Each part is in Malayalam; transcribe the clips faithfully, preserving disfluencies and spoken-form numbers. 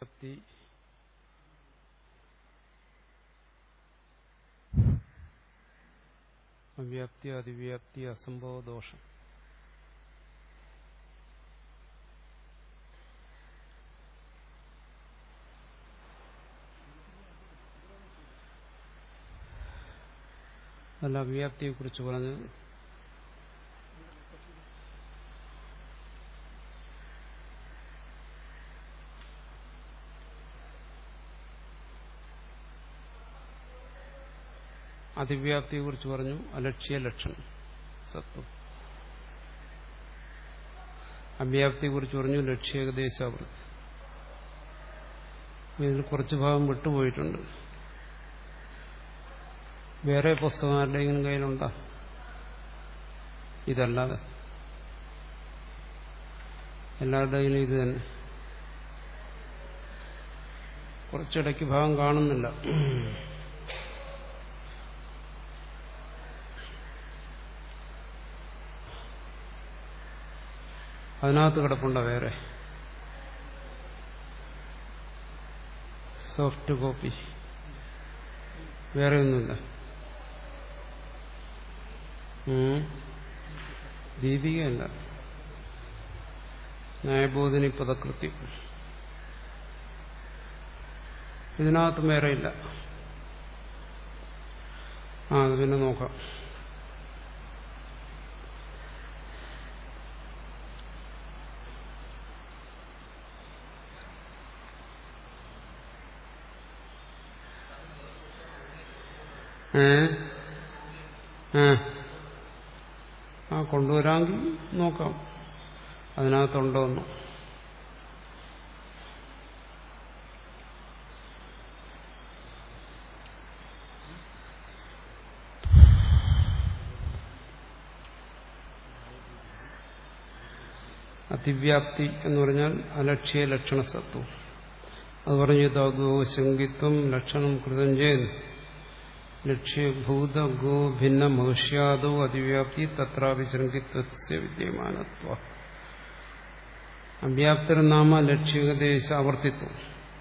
വ്യാപ്തി അവ്യാപ്തി അതിവ്യാപ്തി അസംഭവ ദോഷം. അല്ല, അവ്യാപ്തിയെ കുറിച്ച് പറഞ്ഞ് അതിവ്യാപ്തിയെ കുറിച്ച് പറഞ്ഞു. അലക്ഷ്യ ലക്ഷണം സത്വം. അവ്യാപ്തിയെ കുറിച്ച് പറഞ്ഞു ലക്ഷ്യേകദേശാവൃത്തി. ഇതിൽ കുറച്ച് ഭാഗം വിട്ടുപോയിട്ടുണ്ട്. വേറെ പുസ്തകം ആരുടെയെങ്കിലും കയ്യിലുണ്ടോ? ഇതല്ലാതെ എല്ലാവരുടെയും ഇത് തന്നെ. കുറച്ചിടയ്ക്ക് ഭാഗം കാണുന്നില്ല. അതിനകത്ത് കിടപ്പുണ്ട വേറെ സോഫ്റ്റ് കോപ്പി. വേറെ ഒന്നുമില്ല. ദീപികയല്ല, ന്യായബോധിനി പദകൃത്യം. ഇതിനകത്തും വേറെ ഇല്ല. ആ അത് പിന്നെ നോക്കാം. ഏ ആ കൊണ്ടുവരാമെങ്കിൽ നോക്കാം അതിനകത്തുണ്ടോന്ന്. അതിവ്യാപ്തി എന്ന് പറഞ്ഞാൽ അലക്ഷ്യ ലക്ഷണസത്വം. അത് പറഞ്ഞു തോ ശങ്കിത്വം ലക്ഷണം കൃതം ചെയ്ത് ലക്ഷ്യഭൂത ഗോ ഭിന്ന മഹുഷ്യാദോ അതിവ്യാപ്തി തത്രാപി ശങ്കിത്വസ്യ വിദ്യമാനത്വ. അവ്യാപ്തരനാമ ലക്ഷ്യകദേശ ആവർത്തിത്വം.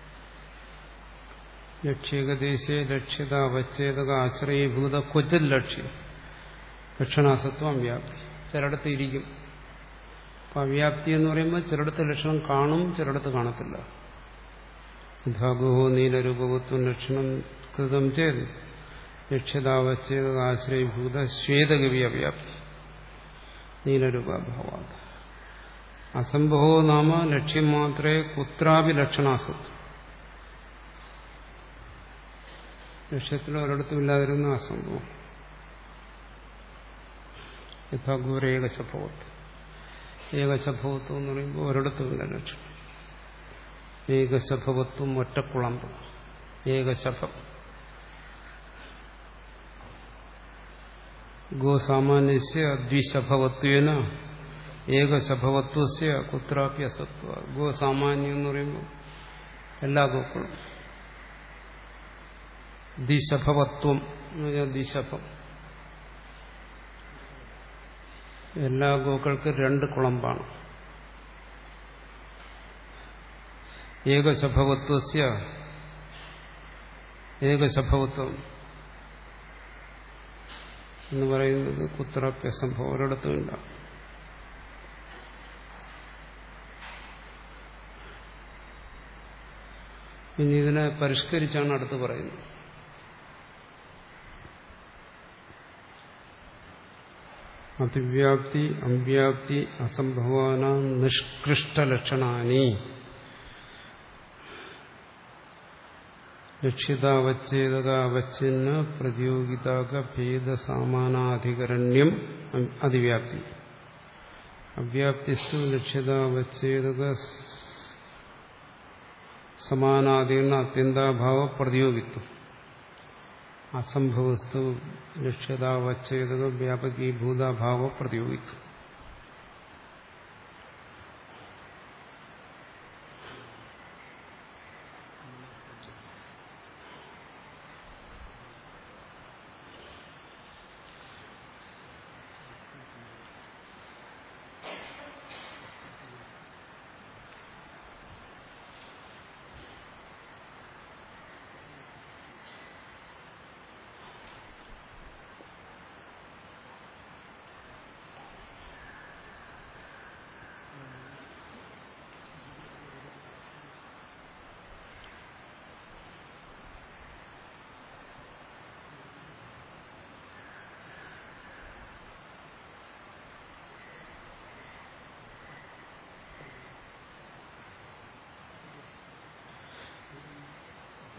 ലക്ഷ്യകദേശേ ലക്ഷ്യത അവച്ഛേദക ആശ്രയീഭൂത ക്വചിൽ ലക്ഷ്യം ലക്ഷണാസത്വം അവ്യാപ്തി. ചിലയിടത്ത് ഇരിക്കും. അപ്പൊ അവ്യാപ്തി എന്ന് പറയുമ്പോൾ ചിലയിടത്ത് ലക്ഷണം കാണും, ചിലയിടത്ത് കാണത്തില്ല. ധാഗോഹോ നീലരൂപകത്വം ലക്ഷണം കൃതം ചെയ്ത് ലക്ഷ്യതാവച്ഛേദക ആശ്രയീഭൂത ശ്വേതകവി അവ്യാപ്തി നീലരൂപഭാവാത്. അസംഭവോ നാമ ലക്ഷ്യം മാത്രമേ കുത്രാപി ലക്ഷണാസത്വം. ലക്ഷ്യത്തിൽ ഒരിടത്തും ഇല്ലാതിരുന്ന അസംഭവം. യഥാഗൂര ഏകശഭവത്വം. ഏകശഭവത്വം എന്ന് പറയുമ്പോൾ ഒരിടത്തുമില്ല ലക്ഷ്യം. ഏകശഭവത്വം ഒറ്റക്കുളമ്പ്. ഏകശഭം ഗോസാമാന്യസ്യ ദ്വിശഭവത്വേന ഏകശഭവത്വസ്യ കുത്രാപി അസത്വ. ഗോസാമാന്യം എന്ന് പറയുമ്പോൾ എല്ലാ ഗോക്കളും. ദ്വിശഭവത്വം എന്ന് പറഞ്ഞാൽ ദ്വിശഭം. എല്ലാ ഗോക്കൾക്ക് രണ്ട് കുളമ്പാണ്. ഏകശഭവത്വസ്യ ഏകശഭവത്വം എന്ന് പറയുന്നത് കുത്രാപ്യസംഭവം ഒരിടത്തുമില്ല. ഇനി ഇതിനെ പരിഷ്കരിച്ചാണ് അടുത്ത് പറയുന്നത്. അതിവ്യാപ്തി അവ്യാപ്തി അസംഭവാനാം നിഷ്കൃഷ്ടലക്ഷണാനി ലക്ഷ്യതാവച്ഛേദക അവച്ഛിന്ന പ്രതിയോഗിതാക ഭേദസാമാനാധികരണ്യം അതിവ്യാപ്തി. അവ്യാപ്തിസ്തു ലക്ഷ്യതാവച്ഛേദക സമാനാധികരണ അത്യന്താഭാവ പ്രതിയോഗിത്വം. അസംഭവസ്തു ലക്ഷ്യതാവച്ഛേദക വ്യാപകീഭൂതാഭാവ പ്രതിയോഗിത്വം.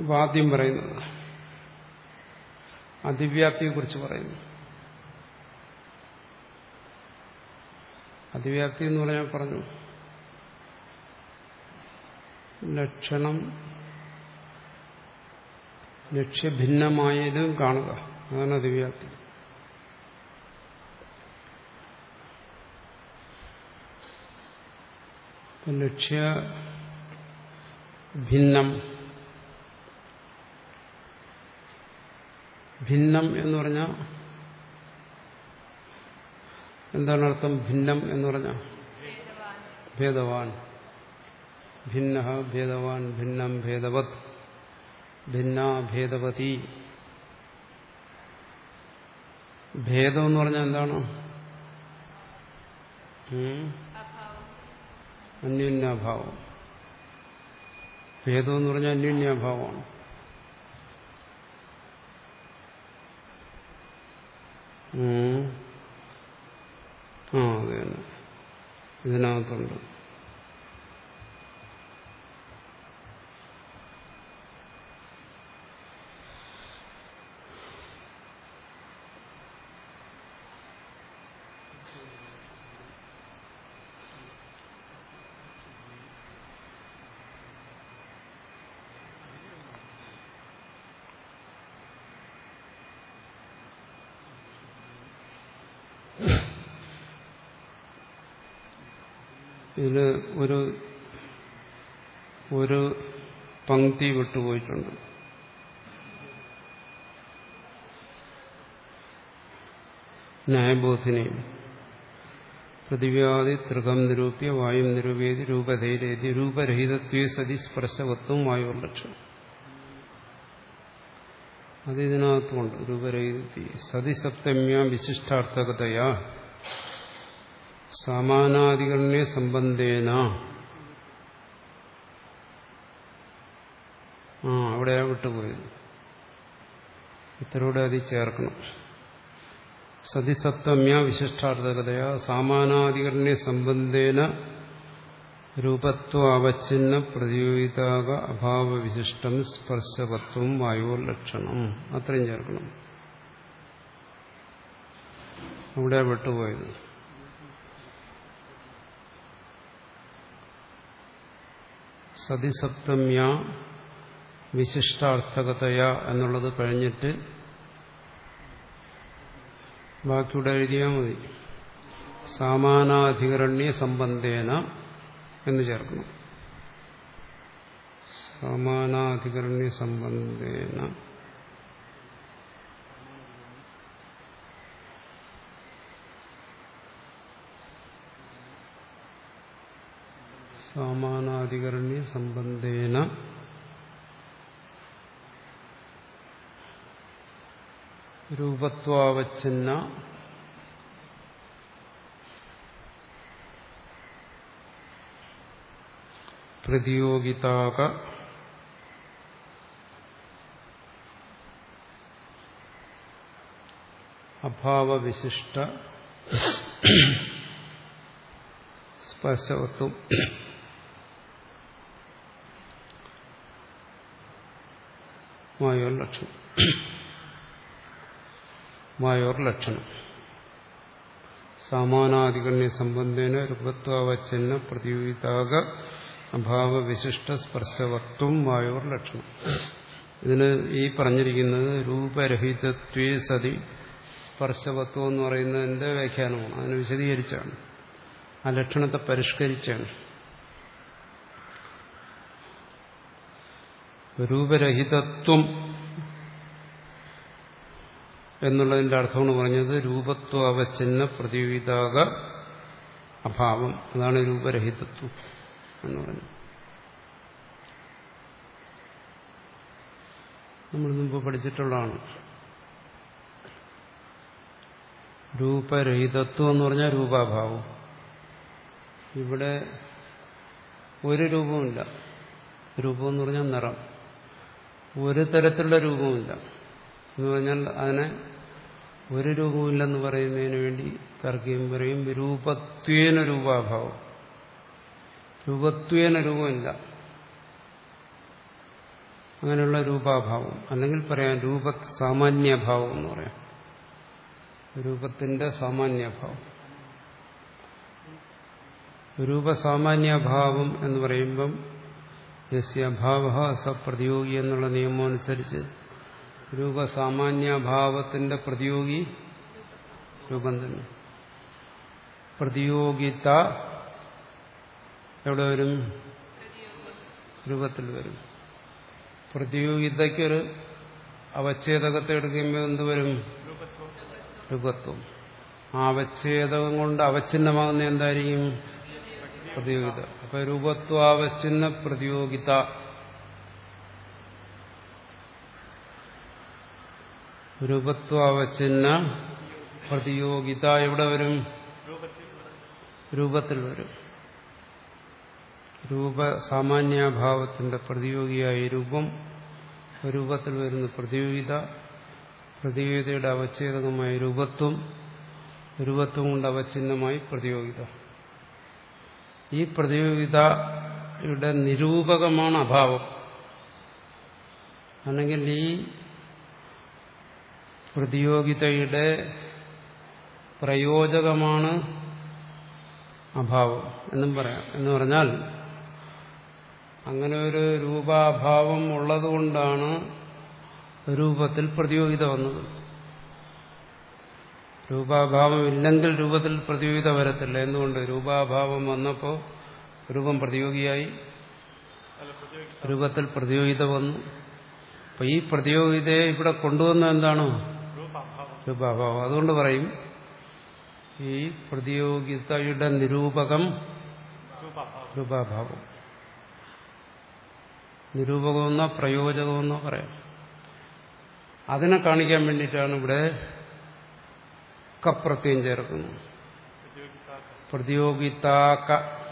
അപ്പോൾ ആദ്യം പറയുന്നത് അതിവ്യാപ്തിയെക്കുറിച്ച് പറയുന്നു. അതിവ്യാപ്തി എന്ന് പറഞ്ഞാൽ പറഞ്ഞു ലക്ഷണം ലക്ഷ്യഭിന്നമായതും കാണുക, അതാണ് അതിവ്യാപ്തി. ലക്ഷ്യ ഭിന്നം ഭിന്നം എന്ന് പറഞ്ഞാൽ എന്താണ് അർത്ഥം? ഭിന്നം എന്ന് പറഞ്ഞാൽ ഭേദവാൻ, ഭിന്ന ഭേദവാൻ, ഭിന്നം ഭേദവത്, ഭിന്ന ഭേദവതി. ഭേദം എന്ന് പറഞ്ഞാൽ എന്താണ്? അന്യോന്യാഭാവം. ഭേദം എന്ന് പറഞ്ഞാൽ അന്യോന്യാഭാവമാണ്. ആ അതെ തന്നെ ഇതിനകത്തുണ്ട്. ഇതില് ഒരു ഒരു പംക്തി വിട്ടുപോയിട്ടുണ്ട്. ന്യായബോധിനിയിൽ പൃഥിവ്യാദി തൃകം നിരൂപ്യ വായു നിരൂപേതി രൂപധൈര്യേതി രൂപരഹിതത്വേ സതി സ്പർശവത്വം വായുർലക്ഷണം. അത് ഇതിനകത്തുമുണ്ട്. രൂപരഹിതത്വ സതി സപ്തമ്യ വിശിഷ്ടാർത്ഥകതയാ സമാനാധികരണ്യ സംബന്ധേന. ആ അവിടെയാ വിട്ടുപോയത്. ഇത്തരൂടെ അതിൽ ചേർക്കണം. സതിസപ്തമ്യ വിശിഷ്ടാർത്ഥകതയാ സമാനാധികരണ്യ സംബന്ധേന രൂപത്വ അവച്ഛിന്ന പ്രതിയോഗിതാക അഭാവ വിശിഷ്ടം സ്പർശവത്വം വായുർലക്ഷണം. അത്രയും ചേർക്കണം. അവിടെയാ വിട്ടുപോയത്. സതിസപ്തമ്യ വിശിഷ്ടാർത്ഥകതയ എന്നുള്ളത് കഴിഞ്ഞിട്ട് ബാക്കിയുടെ എഴുതിയാൽ മതി. സമാനാധികരണ്യ സംബന്ധേന എന്ന് ചേർക്കണം. സമാനാധികരണ്യ സംബന്ധേന സമാനാധികരണ്യ സംബന്ധേന രൂപത്വാവച്ഛിന്ന പ്രതിയോഗിതാക അഭാവവിശിഷ്ട സ്പർശവത്വം മായോർ ലക്ഷണം. മായോർ ലക്ഷണം സമാനാധികരണ്യ സംബന്ധേന രൂപത്വാവച്ഛിന്ന പ്രതിയോഗിതാക അഭാവവിശിഷ്ട സ്പർശവത്വം വായോർ ലക്ഷണം. ഇതിന് ഈ പറഞ്ഞിരിക്കുന്നത് രൂപരഹിതത്വേ സതി സ്പർശവത്വം എന്ന് പറയുന്നതിന്റെ വ്യാഖ്യാനമാണ്. അതിനെ വിശദീകരിച്ചാണ്, ആ ലക്ഷണത്തെ പരിഷ്കരിച്ചാണ്. രൂപരഹിതത്വം എന്നുള്ളതിന്റെ അർത്ഥമാണ് പറഞ്ഞത് രൂപത്വ അവച്ഛിന്ന പ്രതിയോഗിതാക അഭാവം. അതാണ് രൂപരഹിതത്വം എന്ന് പറഞ്ഞത്. നമ്മൾ മുമ്പ് പഠിച്ചിട്ടുള്ളതാണ്. രൂപരഹിതത്വം എന്ന് പറഞ്ഞാൽ രൂപാഭാവം. ഇവിടെ ഒരു രൂപവുമില്ല. രൂപം എന്ന് പറഞ്ഞാൽ നിറം. ഒരു തരത്തിലുള്ള രൂപവുമില്ല എന്ന് പറഞ്ഞാൽ അതിനെ ഒരു രൂപമില്ലെന്ന് പറയുന്നതിന് വേണ്ടി തർക്കം പറയും രൂപത്വേന രൂപാഭാവം. രൂപത്വേന രൂപമില്ല. അങ്ങനെയുള്ള രൂപാഭാവം. അല്ലെങ്കിൽ പറയാം രൂപ സാമാന്യഭാവം എന്ന് പറയാം. രൂപത്തിന്റെ സാമാന്യഭാവം. രൂപസാമാന്യഭാവം എന്ന് പറയുമ്പം യസ്യ ഭാവഃ സ പ്രതിയോഗി എന്നുള്ള നിയമം അനുസരിച്ച് രൂപസാമാന്യഭാവത്തിന്റെ പ്രതിയോഗി രൂപം തന്നെ. പ്രതിയോഗിത എവിടെ വരും? രൂപത്തിൽ വരും. പ്രതിയോഗിതയ്ക്കൊരു അവച്ഛേദകത്തെ എടുക്കുമ്പോൾ എന്തുവരും? രൂപത്വം. ആ അവച്ഛേദകം കൊണ്ട് അവച്ഛിന്നമാകുന്ന എന്തായിരിക്കും? പ്രതിയോഗിത. അപ്പൊ രൂപത്വാവച്ഛിന്ന പ്രതിയോഗിത. രൂപത്വാവച്ഛിന്ന പ്രതിയോഗിത എവിടെ വരും? രൂപത്തിൽ വരും. രൂപ സാമാന്യഭാവത്തിന്റെ പ്രതിയോഗിയായി രൂപം, രൂപത്തിൽ വരുന്ന പ്രതിയോഗിത, പ്രതിയോഗിതയുടെ അവച്ഛേദകമായ രൂപത്വം, രൂപത്വം കൊണ്ട് അവച്ഛിന്നമായി പ്രതിയോഗിത. ഈ പ്രതിയോഗിതയുടെ നിരൂപകമാണ് അഭാവം. അല്ലെങ്കിൽ ഈ പ്രതിയോഗിതയുടെ പ്രയോജകമാണ് അഭാവം എന്നും പറയാം. എന്ന് പറഞ്ഞാൽ അങ്ങനെ ഒരു രൂപാഭാവം ഉള്ളതുകൊണ്ടാണ് രൂപത്തിൽ പ്രതിയോഗിത വന്നത്. രൂപാഭാവം ഇല്ലെങ്കിൽ രൂപത്തിൽ പ്രതിയോഗിത വരത്തില്ല. എന്തുകൊണ്ട്? രൂപാഭാവം വന്നപ്പോൾ രൂപം പ്രതിയോഗിയായി, രൂപത്തിൽ പ്രതിയോഗിത വന്നു. അപ്പൊ ഈ പ്രതിയോഗിതയെ ഇവിടെ കൊണ്ടുവന്ന എന്താണ്? രൂപാഭാവം. അതുകൊണ്ട് പറയും ഈ പ്രതിയോഗിതയുടെ നിരൂപകം രൂപാഭാവം. നിരൂപകമെന്നോ പ്രയോജകമെന്നോ പറയാം. അതിനെ കാണിക്കാൻ വേണ്ടിയിട്ടാണ് ഇവിടെ കപ്രത്യം ചേർക്കുന്നത്. പ്രതിയോഗിതാക.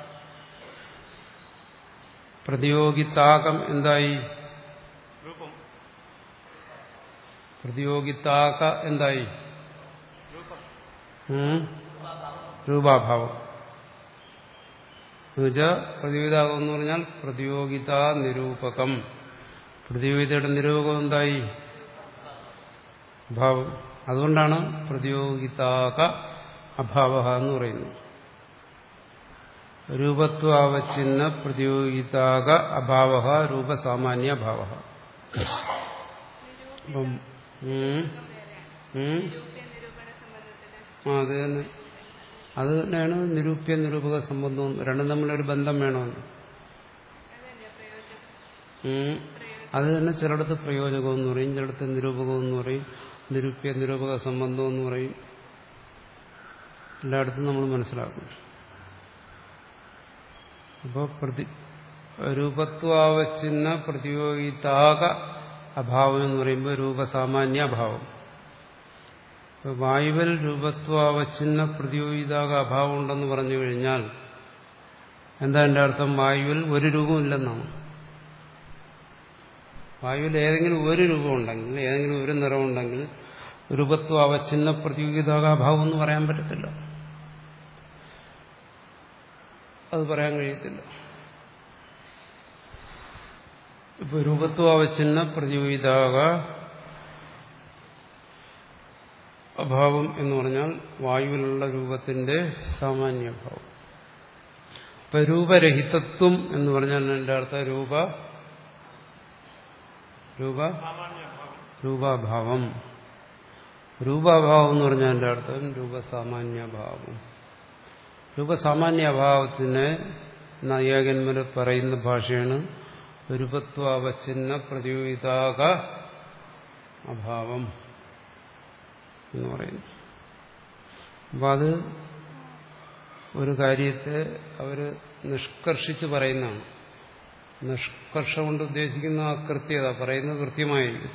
പ്രതിയോഗിതാകം എന്തായി? പ്രതിയോഗിതാക എന്തായി? രൂപാഭാവം. എന്നുവെച്ചാൽ പ്രതിയോഗിതാകം എന്ന് പറഞ്ഞാൽ പ്രതിയോഗിത നിരൂപകം. പ്രതിയോഗിതയുടെ നിരൂപകം എന്തായി? ഭാവം. അതുകൊണ്ടാണ് പ്രതിയോഗിതാക അഭാവ എന്ന് പറയുന്നത്. രൂപത്വാവച്ഛിന്ന പ്രതിയോഗിതാക അഭാവ രൂപസാമാന്യ ഭാവ. അപ്പം അത് തന്നെ അത് തന്നെയാണ് നിരൂപ്യ നിരൂപക സംബന്ധവും. രണ്ടും തമ്മിലൊരു ബന്ധം വേണമെന്ന്. അത് തന്നെ ചിലയിടത്ത് പ്രയോജകം എന്ന് പറയും, ചിലയിടത്ത് നിരൂപകം എന്ന് പറയും, നിരൂപ്യ നിരൂപക സംബന്ധം എന്ന് പറയും. എല്ലായിടത്തും നമ്മൾ മനസ്സിലാക്കും. അപ്പോൾ പ്രതി രൂപത്വാവച്ഛിന്ന പ്രതിയോഗിതാക അഭാവം എന്ന് പറയുമ്പോൾ രൂപസാമാന്യ അഭാവം. വായുവിൽ രൂപത്വാവച്ഛിന്ന പ്രതിയോഗിതാക അഭാവം ഉണ്ടെന്ന് പറഞ്ഞു കഴിഞ്ഞാൽ എന്താ എൻ്റെ അർത്ഥം? വായുവിൽ ഒരു രൂപമില്ലെന്നാണ്. വായുവിൽ ഏതെങ്കിലും ഒരു രൂപം ഉണ്ടെങ്കിൽ, ഏതെങ്കിലും ഒരു നിറമുണ്ടെങ്കിൽ രൂപത്വാവച്ഛിന്ന പ്രതിയോഗിതാക അഭാവം എന്ന് പറയാൻ പറ്റത്തില്ല. അത് പറയാൻ കഴിയത്തില്ല. ഇപ്പൊ രൂപത്വാവച്ഛിന്ന പ്രതിയോഗിതാക അഭാവം എന്ന് പറഞ്ഞാൽ വായുവിലുള്ള രൂപത്തിന്റെ സാമാന്യഭാവം. ഇപ്പൊ രൂപരഹിതത്വം എന്ന് പറഞ്ഞാൽ എൻ്റെ അർത്ഥം രൂപ രൂപ രൂപാഭാവം. രൂപാഭാവം എന്ന് പറഞ്ഞാൽ എൻ്റെ അർത്ഥം രൂപസാമാന്യഭാവം. രൂപസാമാന്യഭാവത്തിന് നൈയായികന്മാർ പറയുന്ന ഭാഷയാണ് രൂപത്വാവച്ഛിന്ന പ്രതിയോഗിതാക അഭാവം എന്ന് പറയുന്നു. അപ്പം അത് ഒരു കാര്യത്തെ അവർ നിഷ്കർഷിച്ച് പറയുന്നതാണ്. നിഷ്കർഷം കൊണ്ട് ഉദ്ദേശിക്കുന്ന ആ കൃത്യത, പറയുന്നത് കൃത്യമായിരിക്കും.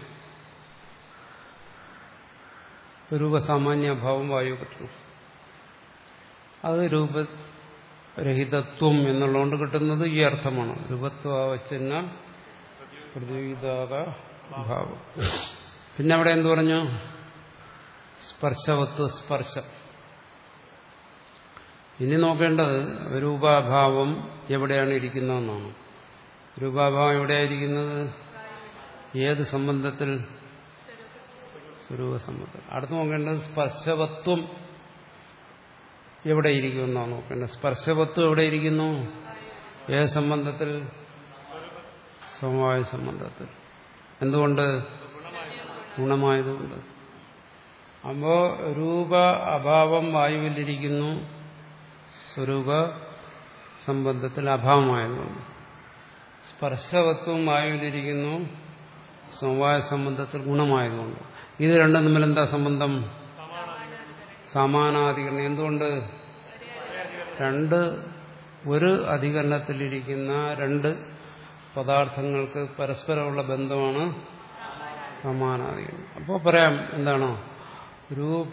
രൂപസാമാന്യഭാവം വായു കിട്ടണം. അത് രൂപരഹിതത്വം എന്നുള്ളതുകൊണ്ട് കിട്ടുന്നത് ഈ അർത്ഥമാണ്. രൂപത്വാവച്ഛിന്ന പ്രതിയോഗിതാക ഭാവം. പിന്നെ അവിടെ എന്തു പറഞ്ഞു? സ്പർശവത്വ സ്പർശം. ഇനി നോക്കേണ്ടത് രൂപാഭാവം എവിടെയാണ് ഇരിക്കുന്നതെന്നാണ്. രൂപാഭാവം എവിടെയായിരിക്കുന്നത്? ഏത് സംബന്ധത്തിൽ? സ്വരൂപ സംബന്ധം. അടുത്ത് നോക്കേണ്ടത് സ്പർശവത്വം എവിടെ ഇരിക്കുമെന്നാണ് നോക്കേണ്ടത്. സ്പർശവത്വം എവിടെ ഇരിക്കുന്നു? ഏത് സംബന്ധത്തിൽ? സമവായ സംബന്ധത്തിൽ. എന്തുകൊണ്ട്? ഗുണമായതുകൊണ്ട്. അപ്പോ രൂപ അഭാവം വായുവിലിരിക്കുന്നു, സ്വരൂപ സംബന്ധത്തിൽ അഭാവമായതുകൊണ്ട്. സ്പർശവത്വം വായുവിലിരിക്കുന്നു, സമവായ സംബന്ധത്തിൽ ഗുണമായതുകൊണ്ട്. ഇത് രണ്ടും തമ്മിൽ എന്താ സംബന്ധം? സമാനാധികരണം. എന്തുകൊണ്ട്? രണ്ട് ഒരു അധികരണത്തിലിരിക്കുന്ന രണ്ട് പദാർത്ഥങ്ങൾക്ക് പരസ്പരമുള്ള ബന്ധമാണ് സമാനാധികരണം. അപ്പോൾ പറയാം എന്താണോ? രൂപ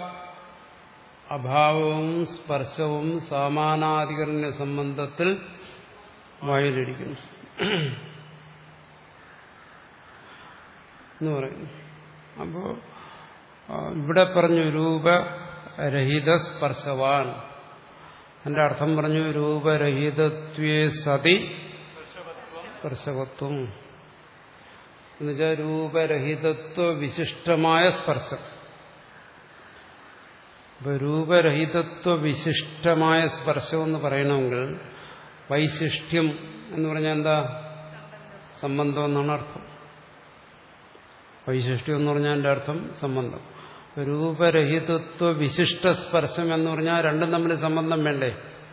അഭാവവും സ്പർശവും സമാനാധികരണ സംബന്ധത്തിൽ വായുവിലിരിക്കുന്നു എന്ന് പറയുന്നു. അപ്പോ ഇവിടെ പറഞ്ഞു രൂപരഹിത സ്പർശവാൻ. എന്റെ അർത്ഥം പറഞ്ഞു രൂപരഹിതത്വേ സതി സ്പർശവത്വം എന്നുവെച്ചാൽ രൂപരഹിതത്വ വിശിഷ്ടമായ സ്പർശം. ഇപ്പൊ രൂപരഹിതത്വ വിശിഷ്ടമായ സ്പർശം എന്ന് പറയണമെങ്കിൽ വൈശിഷ്ട്യം എന്ന് പറഞ്ഞാൽ എന്താ? സംബന്ധം എന്നാണ് അർത്ഥം. വൈശിഷ്ട്യം എന്ന് പറഞ്ഞാൽ എന്റെ അർത്ഥം സംബന്ധം. രൂപരഹിതത്വ വിശിഷ്ട സ്പർശം എന്ന് പറഞ്ഞാൽ രണ്ടും തമ്മിൽ സംബന്ധം വേണ്ടേ?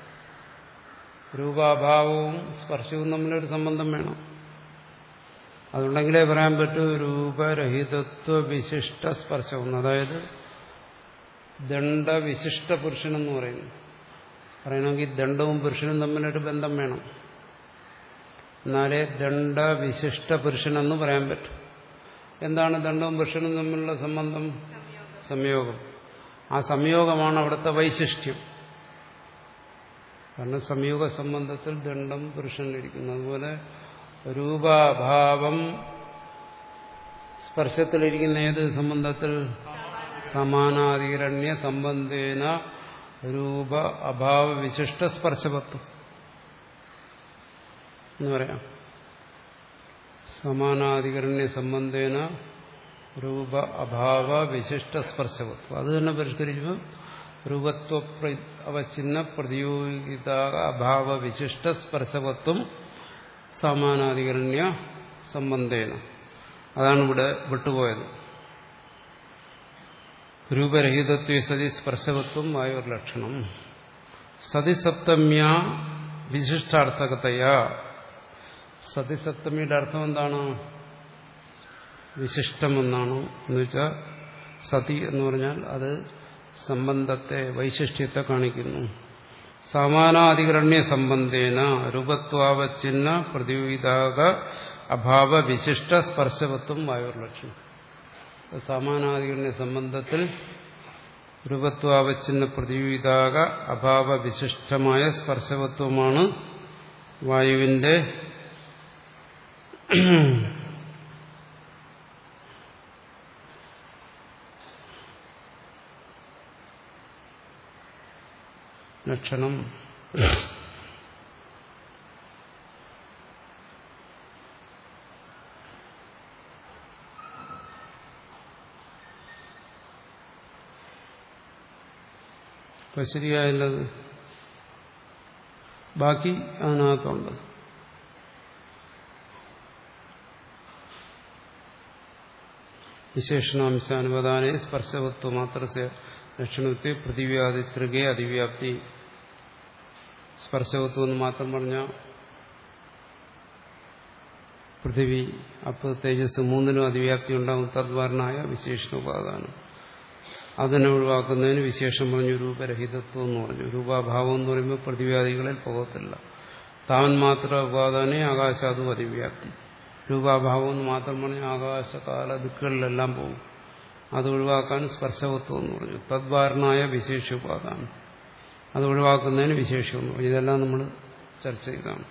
രൂപാഭാവവും സ്പർശവും തമ്മിലൊരു സംബന്ധം വേണം. അതുണ്ടെങ്കിലേ പറയാൻ പറ്റൂ രൂപരഹിതത്വ വിശിഷ്ട സ്പർശം. അതായത് ദണ്ഡവിശിഷ്ട പുരുഷനെന്ന് പറയുന്നു. പറയണമെങ്കിൽ ദണ്ഡവും പുരുഷനും തമ്മിലൊരു ബന്ധം വേണം, എന്നാലേ ദണ്ഡവിശിഷ്ട പുരുഷനെന്ന് പറയാൻ പറ്റും. എന്താണ് ദണ്ഡവും പുരുഷനും തമ്മിലുള്ള സംബന്ധം? സംയോഗം. ആ സംയോഗമാണ് അവിടുത്തെ വൈശിഷ്ട്യം. കാരണം സംയോഗ സംബന്ധത്തിൽ ദണ്ഡം പുരുഷനിലിരിക്കുന്നു. അതുപോലെ രൂപാഭാവം സ്പർശത്തിലിരിക്കുന്ന ഏത് സംബന്ധത്തിൽ? സമാനാധികരണ്യ സംബന്ധേന രൂപ അഭാവ വിശിഷ്ട സ്പർശവത്വം എന്ന് പറയാം. സമാനാധികരണ്യ സംബന്ധേന രൂപ അഭാവ വിശിഷ്ട സ്പർശവത്വം. അത് തന്നെ പരിഷ്കരിച്ചു. രൂപത്വ അവഛിന്ന പ്രതിയോഗിത അഭാവ വിശിഷ്ട സ്പർശവത്വം സമാനാധികരണ്യ സംബന്ധേന. അതാണ് ഇവിടെ വിട്ടുപോയത്. രൂപരഹിതത്വ സതി സ്പർശവത്വം വായുർ ലക്ഷണം. സതിസപ്തമ്യ വിശിഷ്ടാർത്ഥകതയാ. സതിസപ്തമിയുടെ അർത്ഥം എന്താണ്? വിശിഷ്ടമെന്നാണ്. എന്നുവെച്ചാൽ സതി എന്ന് പറഞ്ഞാൽ അത് സംബന്ധത്തെ, വൈശിഷ്ട്യത്തെ കാണിക്കുന്നു. സമാനാധികരണ്യ സംബന്ധേന രൂപത്വാവച്ഛിന്ന പ്രതിയോഗിതാക അഭാവ വിശിഷ്ട സ്പർശവത്വം വായുർ ലക്ഷണം. സമാനാധികരണ്യ സംബന്ധത്തിൽ രൂപത്വാവച്ഛിന്ന പ്രതിയോഗിതാക അഭാവ വിശിഷ്ടമായ സ്പർശവത്വമാണ് വായുവിന്റെ ലക്ഷണം. ഇപ്പൊ ശരിയായില്ലത്. ബാക്കി അതിനകത്തുണ്ട്. വിശേഷണാംശാനുപദാനെ സ്പർശവത്വ മാത്രസ്യ ലക്ഷണത്തെ പൃഥിവ്യാദിത്രികെ അതിവ്യാപ്തി. സ്പർശവത്വം എന്ന് മാത്രം പറഞ്ഞ പൃഥിവി, അപ്പ്, തേജസ് മൂന്നിനും അതിവ്യാപ്തി ഉണ്ടാകും. തദ്വാരനായ വിശേഷണോപാദാനം. അതിനെ ഒഴിവാക്കുന്നതിന് വിശേഷം പറഞ്ഞു രൂപരഹിതത്വം എന്ന് പറഞ്ഞു. രൂപാഭാവം എന്ന് പറയുമ്പോൾ പൃഥിവ്യാദികളിൽ പോകത്തില്ല. താൻ മാത്ര ഉപാദാനെ ആകാശാതു അതിവ്യാപ്തി. രൂപാഭാവം എന്ന് മാത്രം പറഞ്ഞ് ആകാശകാല ദിക്കുകളിലെല്ലാം പോകും. അത് ഒഴിവാക്കാൻ സ്പർശവത്വം എന്ന് പറഞ്ഞു. തദ്വാരനായ വിശേഷോപാദാനം. അത് ഒഴിവാക്കുന്നതിന് വിശേഷം എന്ന് പറഞ്ഞു. ഇതെല്ലാം നമ്മൾ ചർച്ച ചെയ്താണ്.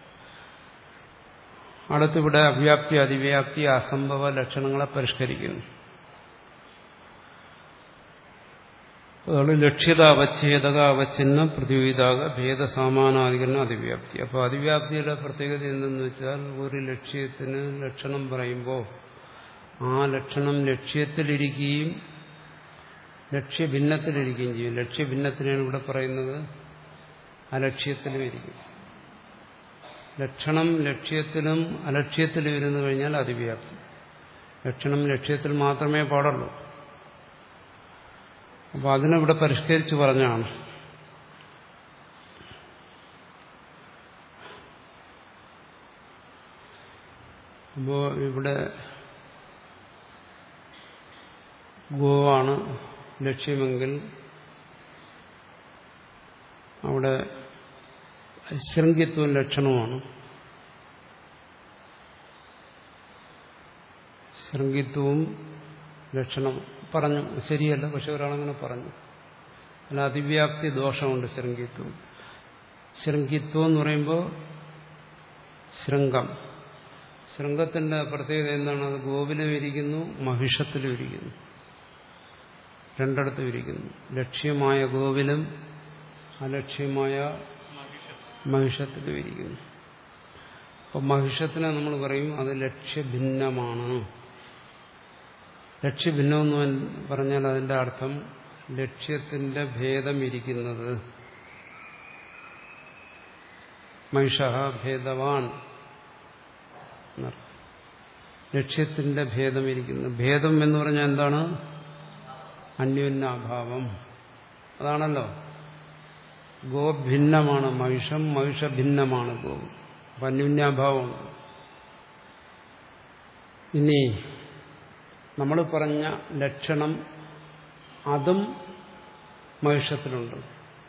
അടുത്തിവിടെ അവ്യാപ്തി, അതിവ്യാപ്തി, അസംഭവ ലക്ഷണങ്ങളെ പരിഷ്കരിക്കുന്നു. അതാണ് ലക്ഷ്യത അവച്ഛേദക അവച്ഛിന്ന പ്രതിയോഗിതാക ഭേദസാമാനാധികരണ അതിവ്യാപ്തി. അപ്പോൾ അതിവ്യാപ്തിയുടെ പ്രത്യേകത എന്തെന്ന് വെച്ചാൽ ഒരു ലക്ഷ്യത്തിന് ലക്ഷണം പറയുമ്പോൾ ആ ലക്ഷണം ലക്ഷ്യത്തിലിരിക്കുകയും ലക്ഷ്യഭിന്നത്തിലിരിക്കുകയും ചെയ്യും. ലക്ഷ്യഭിന്നത്തിനാണ് ഇവിടെ പറയുന്നത്, അലക്ഷ്യത്തിലും ഇരിക്കും. ലക്ഷണം ലക്ഷ്യത്തിലും അലക്ഷ്യത്തിലും ഇരുന്നു കഴിഞ്ഞാൽ അതിവ്യാപ്തി. ലക്ഷണം ലക്ഷ്യത്തിൽ മാത്രമേ പാടുള്ളൂ. അപ്പോൾ അതിനിവിടെ പരിഷ്കരിച്ച് പറഞ്ഞാണ്. അപ്പോൾ ഇവിടെ ഗോവാണ് ലക്ഷ്യമെങ്കിൽ അവിടെ ശൃംഗിത്വം ലക്ഷണമാണ്. ശൃംഗിത്വവും ലക്ഷണം പറഞ്ഞു ശരിയല്ല, പക്ഷെ ഒരാളങ്ങനെ പറഞ്ഞു. അല്ല, അതിവ്യാപ്തി ദോഷമുണ്ട് ശൃംഗിത്വം. ശൃംഗിത്വം എന്ന് പറയുമ്പോൾ ശൃംഗം, ശൃംഗത്തിന്റെ പ്രത്യേകത എന്താണ്? അത് ഗോവിലും ഇരിക്കുന്നു, മഹിഷത്തിലും ഇരിക്കുന്നു, രണ്ടിടത്തും ഇരിക്കുന്നു. ലക്ഷ്യമായ ഗോവിലും അലക്ഷ്യമായ മഹിഷത്തിലും ഇരിക്കുന്നു. അപ്പോൾ മഹിഷത്തിനെ നമ്മൾ പറയും അത് ലക്ഷ്യഭിന്നമാണ്. ലക്ഷ്യഭിന്നമെന്ന് പറഞ്ഞാൽ അതിന്റെ അർത്ഥം ലക്ഷ്യത്തിന്റെ ഭേദം ഇരിക്കുന്നത്. മഹിഷഃ ഭേദവാൻ, ലക്ഷ്യത്തിന്റെ ഭേദം ഇരിക്കുന്നു. ഭേദം എന്ന് പറഞ്ഞാൽ എന്താണ്? അന്യോന്യാഭാവം. അതാണല്ലോ, ഗോ ഭിന്നമാണ് മഹിഷം, മഹിഷ ഭിന്നമാണ് ഗോ. അപ്പം അന്യോന്യാഭാവം. ഇനി നമ്മൾ പറഞ്ഞ ലക്ഷണം അതും മഹിഷത്തിലുണ്ട്.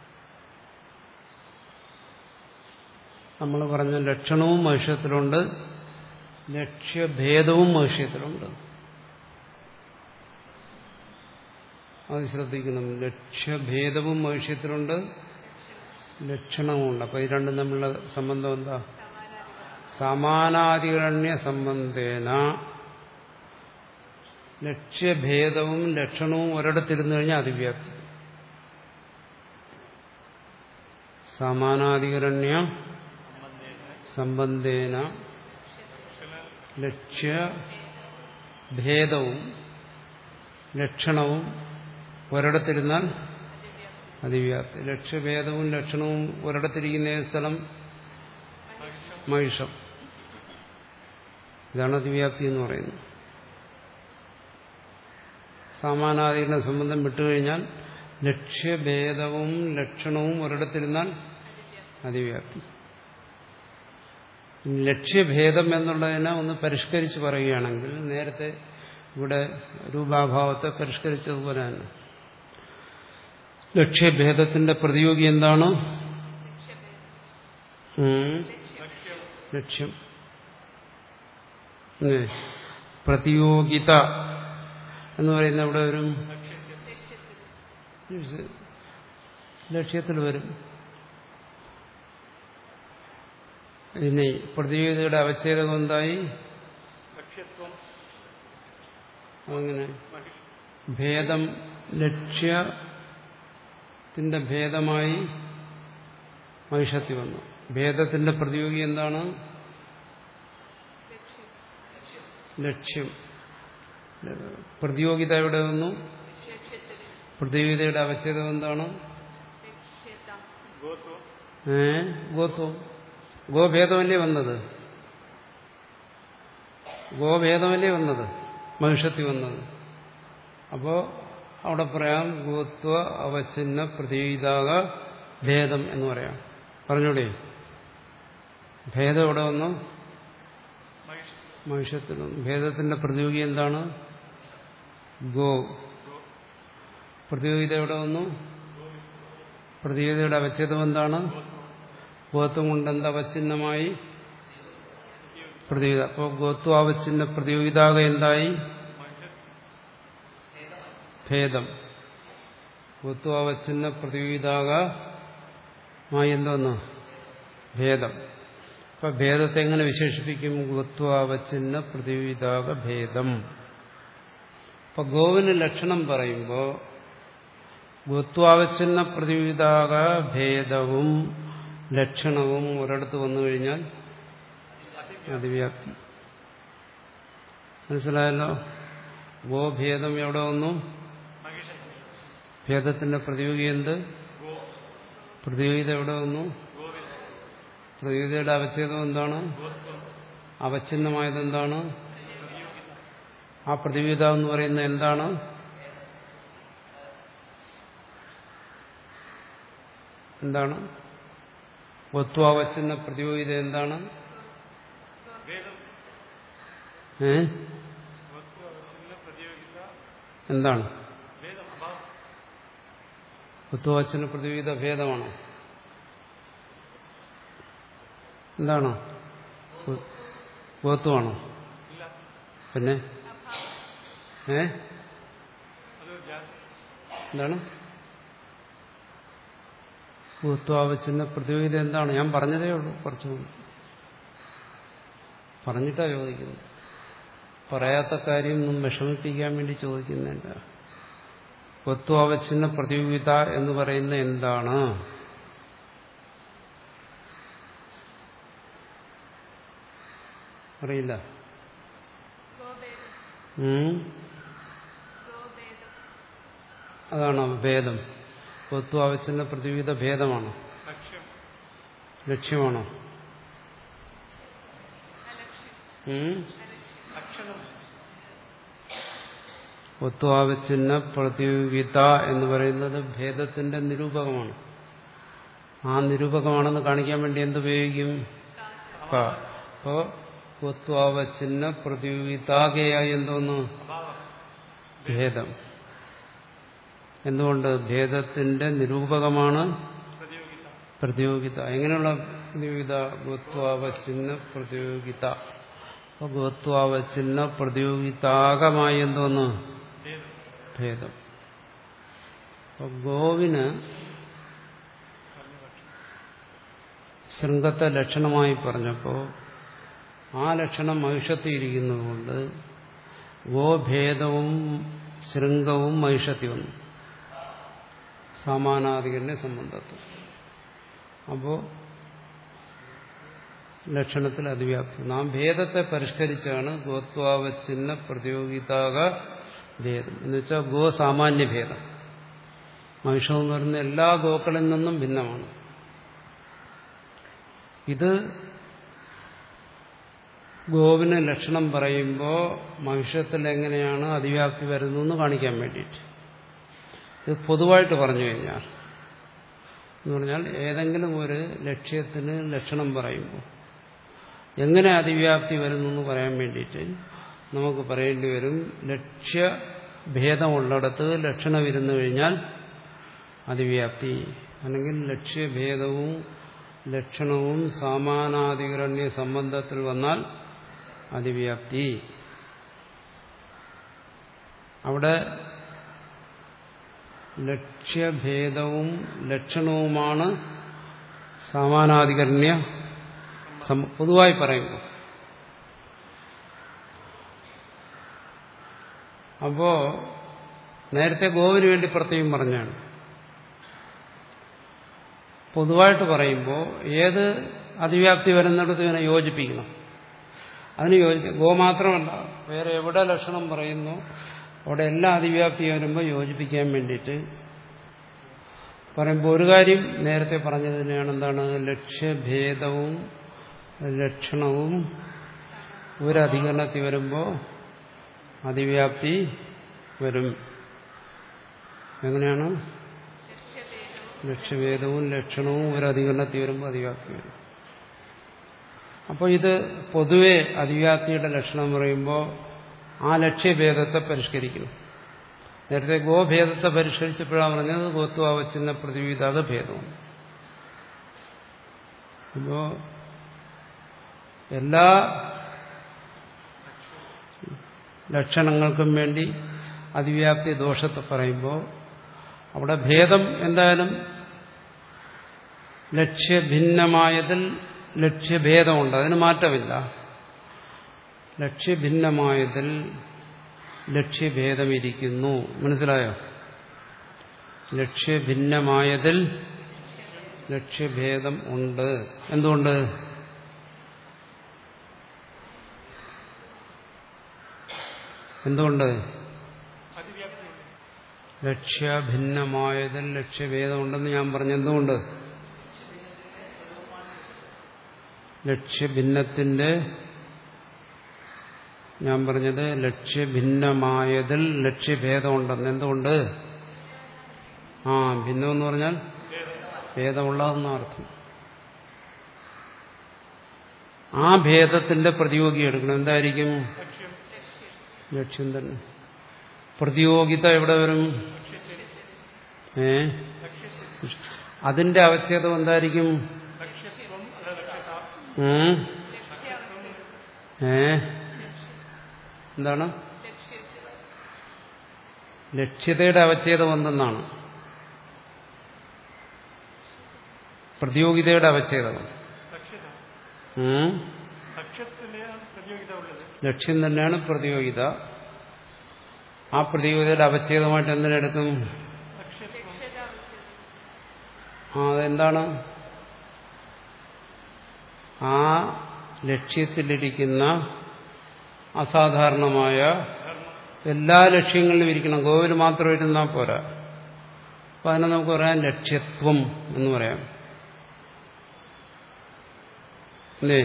നമ്മൾ പറഞ്ഞ ലക്ഷണവും മഹിഷത്തിലുണ്ട്, ലക്ഷ്യഭേദവും മഹിഷത്തിലുണ്ട്. അത് ശ്രദ്ധിക്കണം. ലക്ഷ്യഭേദവും മഹിഷത്തിലുണ്ട്, ലക്ഷണവുമുണ്ട്. അപ്പൊ ഈ രണ്ടും തമ്മിലുള്ള സംബന്ധം എന്താ? സമാനാധികരണ്യ സംബന്ധേന ലക്ഷ്യഭേദവും ലക്ഷണവും ഒരിടത്തിരുന്നു കഴിഞ്ഞാൽ അതിവ്യാപ്തി. സമാനാധികരണ്യ സംബന്ധേന ലക്ഷ്യഭേദവും ലക്ഷണവും ഒരിടത്തിരുന്നാൽ അതിവ്യാപ്തി. ലക്ഷ്യഭേദവും ലക്ഷണവും ഒരിടത്തിരിക്കുന്ന സ്ഥലം മഹിഷം. ഇതാണ് അതിവ്യാപ്തി എന്ന് പറയുന്നത്. സമാനാധികരണ സംബന്ധം വിട്ടുകഴിഞ്ഞാൽ ലക്ഷ്യഭേദവും ലക്ഷണവും ഒരിടത്തിരുന്നാൽ അതിവ്യാപ്തി. ലക്ഷ്യഭേദം എന്നുള്ളതിനെ ഒന്ന് പരിഷ്കരിച്ച് പറയുകയാണെങ്കിൽ, നേരത്തെ ഇവിടെ രൂപാഭാവത്തെ പരിഷ്കരിച്ചതുപോലെ തന്നെ ലക്ഷ്യഭേദത്തിന്റെ പ്രതിയോഗി എന്താണ്? ലക്ഷ്യം. പ്രതിയോഗിത എന്ന് പറയുന്ന ഇവിടെ വരും, ലക്ഷ്യത്തിൽ വരും. ഇനി പ്രതിയോഗിതയുടെ അവച്ഛേദകം എന്തായി? അങ്ങനെ ഭേദം ലക്ഷ്യത്തിന്റെ ഭേദമായി മഹിഷത്തി വന്നു. ഭേദത്തിന്റെ പ്രതിയോഗി എന്താണ്? ലക്ഷ്യം. പ്രതിയോഗിത എവിടെ വന്നു? പ്രതിയോഗിതയുടെ അവച്ഛേദം എന്താണ്? ഏ ഗോത്വം. ഗോഭേദമല്ലേ വന്നത്? ഗോഭേദമല്ലേ വന്നത്? മഹിഷത്തി വന്നത്. അപ്പോ അവിടെ പറയാം ഗോത്വ അവച്ഛിന്ന പ്രതിയോഗിതാക ഭേദം എന്ന് പറയാം. പറഞ്ഞൂടെ? ഭേദം എവിടെ വന്നു? മഹിഷത്തിൽ വന്നു. ഭേദത്തിന്റെ പ്രതിയോഗി എന്താണ്? ഗോ. പ്രതിയോഗിത എവിടെ വന്നു? പ്രതിയോഗിതയുടെ അവച്ഛേദം എന്താണ്? ഗോത്വം കൊണ്ട് എന്താ അവച്ഛിന്നമായി? പ്രതിയോഗിത. അപ്പോൾ ഗോത്വാവച്ഛിന്ന പ്രതിയോഗിതാക എന്തായി? ഭേദം. ഗോത്വാവച്ഛിന്ന പ്രതിയോഗിതാകമായി എന്തോന്ന്? ഭേദം. അപ്പൊ ഭേദത്തെ എങ്ങനെ വിശേഷിപ്പിക്കും? ഗോത്വാവച്ഛിന്ന പ്രതിയോഗിതാക ഭേദം. അപ്പൊ ഗോവിന് ലക്ഷണം പറയുമ്പോൾ ഗോത്വാവച്ഛിന്ന പ്രതിവിധാക ഭേദവും ലക്ഷണവും ഒരിടത്ത് വന്നു കഴിഞ്ഞാൽ അതിവ്യാപ്തി. മനസ്സിലായല്ലോ? ഗോഭേദം എവിടെ വന്നു? ഭേദത്തിന്റെ പ്രതിയോഗി എന്ത്? പ്രതിയോഗിത എവിടെ വന്നു? പ്രതിയോഗിതയുടെ അവച്ഛേദം എന്താണ്? അവച്ഛിന്നമായത് എന്താണ്? ആ പ്രതിയോഗിത എന്ന് പറയുന്നത് എന്താണ്? എന്താണ് ഗോത്വാവച്ഛിന്ന പ്രതിയോഗിത? എന്താണ്? ഏ എന്താണ് ഗോത്വാവച്ഛിന്ന പ്രതിയോഗിത? ഭേദമാണോ? എന്താണോ? ഗോത്വമാണോ? പിന്നെ ഏ എന്താണ് ഗോത്വാവച്ഛിന്ന പ്രതിയോഗിത? എന്താണ്? ഞാൻ പറഞ്ഞതേ ഉള്ളൂ, കുറച്ചു മുമ്പ് പറഞ്ഞിട്ടാ ചോദിക്കുന്നത്. പറയാത്ത കാര്യം ഒന്നും വിഷമിപ്പിക്കാൻ വേണ്ടി ചോദിക്കുന്നില്ല. ഗോത്വാവച്ഛിന്ന പ്രതിയോഗിത എന്ന് പറയുന്ന എന്താണ്? അറിയില്ല. അതാണോ ഭേദം? ഗോത്വാവച്ഛിന്ന പ്രതിയോഗിത ഭേദമാണോ? ലക്ഷ്യമാണോ? ഗോത്വാവച്ഛിന്ന പ്രതിയോഗിത എന്ന് പറയുന്നത് ഭേദത്തിന്റെ നിരൂപകമാണ്. ആ നിരൂപകമാണെന്ന് കാണിക്കാൻ വേണ്ടി എന്തുപയോഗിക്കും? അപ്പോ ഗോത്വാവച്ഛിന്ന പ്രതിയോഗിതാകയായി എന്തോന്ന്? ഭേദം. എന്തുകൊണ്ട്? ഭേദത്തിന്റെ നിരൂപകമാണ് പ്രതിയോഗിത. എങ്ങനെയുള്ള പ്രതിയോഗിത? ഗോത്വാവച്ഛിന്ന പ്രതിയോഗിത. അപ്പൊ ഗോത്വാവച്ഛിന്ന പ്രതിയോഗിതാകമായി എന്തോന്ന്? ഭേദം. അപ്പൊ ഗോവിന് ശൃംഗത്തെ ലക്ഷണമായി പറഞ്ഞപ്പോ ആ ലക്ഷണം മഹിഷത്തിയിരിക്കുന്നതുകൊണ്ട് ഗോഭേദവും ശൃംഗവും മഹിഷത്തി വന്നു, സമാനാധികരണ സംബന്ധത്തിൽ. അപ്പോ ലക്ഷണത്തിൽ അതിവ്യാപ്തി. നാം ഭേദത്തെ പരിഷ്കരിച്ചാണ് ഗോത്വാവച്ഛിന്ന പ്രതിയോഗിതാക ഭേദം എന്ന് വെച്ചാൽ ഗോ സാമാന്യ ഭേദം. മഹിഷം എന്ന് പറയുന്ന എല്ലാ ഗോക്കളിൽ നിന്നും ഭിന്നമാണ്. ഇത് ഗോവിന് ലക്ഷണം പറയുമ്പോൾ മഹിഷത്തിൽ എങ്ങനെയാണ് അതിവ്യാപ്തി വരുന്നതെന്ന് കാണിക്കാൻ വേണ്ടിയിട്ട് ഇത് പൊതുവായിട്ട് പറഞ്ഞു കഴിഞ്ഞാൽ, എന്ന് പറഞ്ഞാൽ ഏതെങ്കിലും ഒരു ലക്ഷ്യത്തിന് ലക്ഷണം പറയുമ്പോൾ എങ്ങനെ അതിവ്യാപ്തി വരുന്നു എന്ന് പറയാൻ വേണ്ടിയിട്ട് നമുക്ക് പറയേണ്ടി വരും, ലക്ഷ്യഭേദമുള്ളിടത്ത് ലക്ഷണം ഇരുന്നു കഴിഞ്ഞാൽ അതിവ്യാപ്തി, അല്ലെങ്കിൽ ലക്ഷ്യഭേദവും ലക്ഷണവും സമാനാധികരണ്യ സംബന്ധത്തിൽ വന്നാൽ അതിവ്യാപ്തി. അവിടെ ലക്ഷ്യഭേദവും ലക്ഷണവുമാണ് സമാനാധികരണ്യ പൊതുവായി പറയുമ്പോൾ. അപ്പോ നേരത്തെ ഗോവിന് വേണ്ടി പ്രത്യേകം പറഞ്ഞാണ്. പൊതുവായിട്ട് പറയുമ്പോൾ ഏത് അതിവ്യാപ്തി വരുന്നിടത്ത് ഇതിനെ യോജിപ്പിക്കണം. അതിന് യോജിപ്പിക്കും. ഗോ മാത്രമല്ല, വേറെ എവിടെ ലക്ഷണം പറയുന്നു അവിടെ എല്ലാ അതിവ്യാപ്തി വരുമ്പോൾ യോജിപ്പിക്കാൻ വേണ്ടിയിട്ട് പറയുമ്പോൾ ഒരു കാര്യം നേരത്തെ പറഞ്ഞത് തന്നെയാണ്. എന്താണ്? ലക്ഷ്യഭേദവും ലക്ഷണവും ഒരധികരണത്തിൽ വരുമ്പോൾ അതിവ്യാപ്തി വരും. എങ്ങനെയാണ്? ലക്ഷ്യഭേദവും ലക്ഷണവും ഒരധികരണത്തിൽ വരുമ്പോൾ അതിവ്യാപ്തി വരും. അപ്പോൾ ഇത് പൊതുവെ അതിവ്യാപ്തിയുടെ ലക്ഷണം പറയുമ്പോൾ ആ ലക്ഷ്യഭേദത്തെ പരിഷ്കരിക്കുന്നു. നേരത്തെ ഗോഭേദത്തെ പരിഷ്കരിച്ചപ്പോഴാണ് പറഞ്ഞത് ഗോത്വാവച്ഛിന്ന പ്രതിവിധാക ഭേദമാണ്. അപ്പോ എല്ലാ ലക്ഷണങ്ങൾക്കും വേണ്ടി അതിവ്യാപ്തി ദോഷത്തെ പറയുമ്പോൾ അവിടെ ഭേദം എന്തായാലും ലക്ഷ്യഭിന്നമായതിൽ ലക്ഷ്യഭേദമുണ്ട്, അതിന് മാറ്റമില്ല. ലക്ഷ്യഭിന്നമായതിൽ ലക്ഷ്യഭേദമിരിക്കുന്നു. മനസ്സിലായോ? ലക്ഷ്യഭിന്നമായതിൽ ലക്ഷ്യഭേദം ഉണ്ട്. എന്തുകൊണ്ട്? എന്തുകൊണ്ട്? ലക്ഷ്യഭിന്നമായതിൽ ലക്ഷ്യഭേദം ഉണ്ടെന്ന് ഞാൻ പറഞ്ഞു. എന്തുകൊണ്ട്? ലക്ഷ്യഭിന്നത്തിന്റെ ഞാൻ പറഞ്ഞത് ലക്ഷ്യഭിന്നമായതിൽ ലക്ഷ്യഭേദം ഉണ്ടെന്ന്. എന്തുകൊണ്ട്? ആ ഭിന്നം എന്ന് പറഞ്ഞാൽ ഭേദമുള്ളതെന്ന അർത്ഥം. ആ ഭേദത്തിന്റെ പ്രതിയോഗി എടുക്കണം. എന്തായിരിക്കും? ലക്ഷ്യം തന്നെ. പ്രതിയോഗിത എവിടെ വരും? ഏ അതിന്റെ അവച്ഛേദം എന്തായിരിക്കും? ഏ എന്താണ്? ലക്ഷ്യതയുടെ അവച്ഛേദം എന്തെന്നാണ്? പ്രതിയോഗിതയുടെ അവച്ഛേദം. ലക്ഷ്യം തന്നെയാണ് പ്രതിയോഗിത. ആ പ്രതിയോഗിതയുടെ അവച്ഛേദമായിട്ട് എന്തിനെടുക്കും? ആ അതെന്താണ്? ആ ലക്ഷ്യത്തിലിരിക്കുന്ന അസാധാരണമായ എല്ലാ ലക്ഷ്യങ്ങളിലും ഇരിക്കണം. ഗോവിൽ മാത്രം ഇരുന്നാൽ പോരാ. അപ്പൊ അതിനെ നമുക്ക് പറയാം ലക്ഷ്യത്വം എന്ന് പറയാം. അല്ലേ?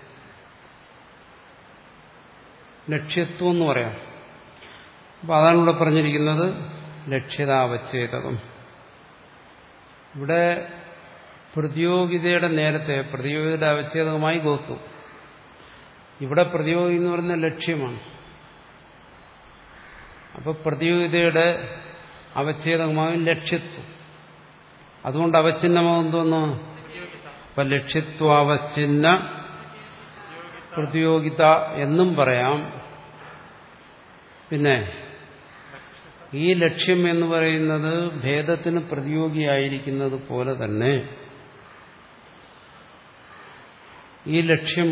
ലക്ഷ്യത്വം എന്ന് പറയാം. അപ്പൊ അതാണ് ഇവിടെ പറഞ്ഞിരിക്കുന്നത് ലക്ഷ്യതാവച്ഛേദകം. ഇവിടെ പ്രതിയോഗിതയുടെ നേരത്തെ പ്രതിയോഗിതയുടെ അവച്ഛേദകമായി ഗോത്വം. ഇവിടെ പ്രതിയോഗി എന്ന് പറയുന്ന ലക്ഷ്യമാണ്. അപ്പൊ പ്രതിയോഗിതയുടെ അവച്ഛേദകമാകും ലക്ഷ്യത്വം. അതുകൊണ്ട് അവച്ഛിന്നമാകും തോന്നുന്നു. അപ്പൊ ലക്ഷ്യത്വാവച്ഛിന്ന പ്രതിയോഗിത എന്നും പറയാം. പിന്നെ ഈ ലക്ഷ്യം എന്ന് പറയുന്നത് ഭേദത്തിന് പ്രതിയോഗിയായിരിക്കുന്നത് പോലെ തന്നെ ഈ ലക്ഷ്യം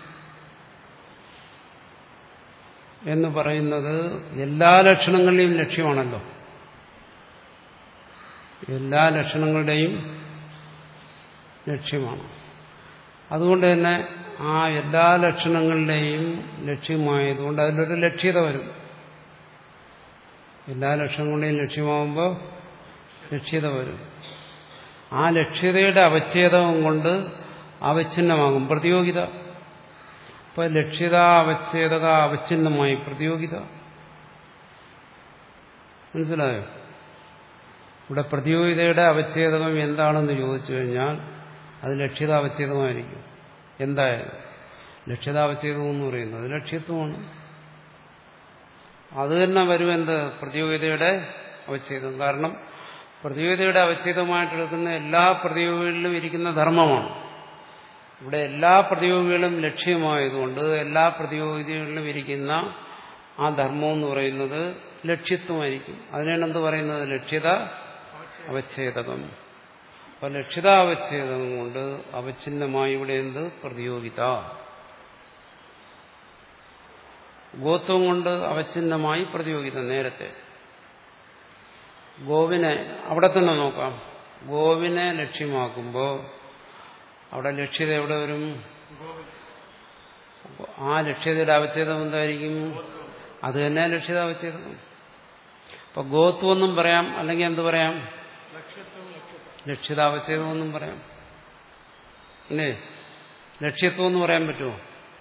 എന്ന് പറയുന്നത് എല്ലാ ലക്ഷണങ്ങളുടെയും ലക്ഷ്യമാണല്ലോ. എല്ലാ ലക്ഷണങ്ങളുടെയും ലക്ഷ്യമാണ്. അതുകൊണ്ട് തന്നെ ആ എല്ലാ ലക്ഷണങ്ങളുടെയും ലക്ഷ്യമായതുകൊണ്ട് അതിലൊരു ലക്ഷ്യത വരും. എല്ലാ ലക്ഷണങ്ങളുടെയും ലക്ഷ്യമാകുമ്പോൾ ലക്ഷ്യത വരും. ആ ലക്ഷ്യതയുടെ അവച്ഛേദം കൊണ്ട് അവച്ഛിന്നമാകും പ്രതിയോഗിത. അപ്പൊ ലക്ഷ്യത അവച്ഛേദക അവച്ഛിന്നമായി പ്രതിയോഗിത. മനസ്സിലായോ? ഇവിടെ പ്രതിയോഗിതയുടെ അവച്ഛേദകം എന്താണെന്ന് ചോദിച്ചു കഴിഞ്ഞാൽ അത് ലക്ഷ്യതാവച്ഛേദമായിരിക്കും. എന്തായാലും ലക്ഷ്യതാവച്ഛേദം എന്ന് പറയുന്നത് ലക്ഷ്യത്വമാണ്. അത് തന്നെ വരും എന്ത്? പ്രതിയോഗിതയുടെ അവച്ഛേദം. കാരണം പ്രതിയോഗിതയുടെ അവച്ഛേദമായിട്ടെടുക്കുന്ന എല്ലാ പ്രതിയോഗികളിലും ഇരിക്കുന്ന ധർമ്മമാണ്. ഇവിടെ എല്ലാ പ്രതിയോഗികളും ലക്ഷ്യമായതുകൊണ്ട് എല്ലാ പ്രതിയോഗികളിലും ഇരിക്കുന്ന ആ ധർമ്മം എന്ന് പറയുന്നത് ലക്ഷ്യത്വമായിരിക്കും. അതിനാണ് എന്ത് പറയുന്നത്? ലക്ഷ്യത അവച്ഛേദകം. അപ്പൊ ലക്ഷ്യതാവച്ഛേദം കൊണ്ട് അവച്ഛിന്നമായി ഇവിടെ എന്ത്? പ്രതിയോഗിത. ഗോത്വം കൊണ്ട് അവച്ഛിന്നമായി പ്രതിയോഗിത. നേരത്തെ ഗോവിനെ അവിടെ തന്നെ നോക്കാം. ഗോവിനെ ലക്ഷ്യമാക്കുമ്പോൾ അവിടെ ലക്ഷ്യത എവിടെ വരും? ആ ലക്ഷ്യതയുടെ അവച്ഛേദം എന്തായിരിക്കും? അത് തന്നെ ലക്ഷ്യതാവച്ഛേദം. അപ്പൊ ഗോത്വം എന്നും പറയാം, അല്ലെങ്കിൽ എന്ത് പറയാം? ലക്ഷ്യതാവച്ഛേദം എന്നും പറയാം. അല്ലേ? ലക്ഷ്യത്വം എന്ന് പറയാൻ പറ്റുമോ?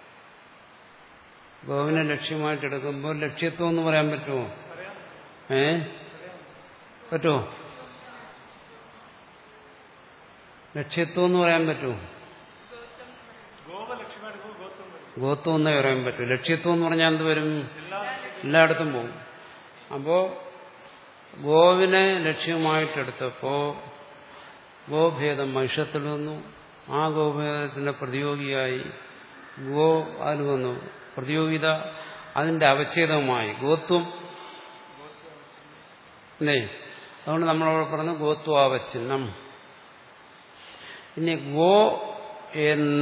ഗോവിനെ ലക്ഷ്യമായിട്ടെടുക്കുമ്പോൾ ലക്ഷ്യത്വം എന്ന് പറയാൻ പറ്റുമോ? ഏ പറ്റുമോ? ലക്ഷ്യത്വം എന്ന് പറയാൻ പറ്റുമോ? ഗോത്വം എന്നേ പറയാൻ പറ്റൂ. ലക്ഷ്യത്വം എന്ന് പറഞ്ഞാൽ എന്ത് വരും? എല്ലായിടത്തും പോകും. അപ്പോ ഗോവിനെ ലക്ഷ്യമായിട്ടെടുത്തപ്പോ ഗോഭേദം മഹിഷത്തിൽ വന്നു. ആ ഗോഭേദത്തിന്റെ പ്രതിയോഗിയായി ഗോ അതിൽ വന്നു. പ്രതിയോഗിത അതിന്റെ അവച്ഛേദമായി ഗോത്വം. അല്ലേ? അതുകൊണ്ട് നമ്മളവിടെ പറഞ്ഞു ഗോത്വാവച്ഛിന്നം. ഇനി ഗോ എന്ന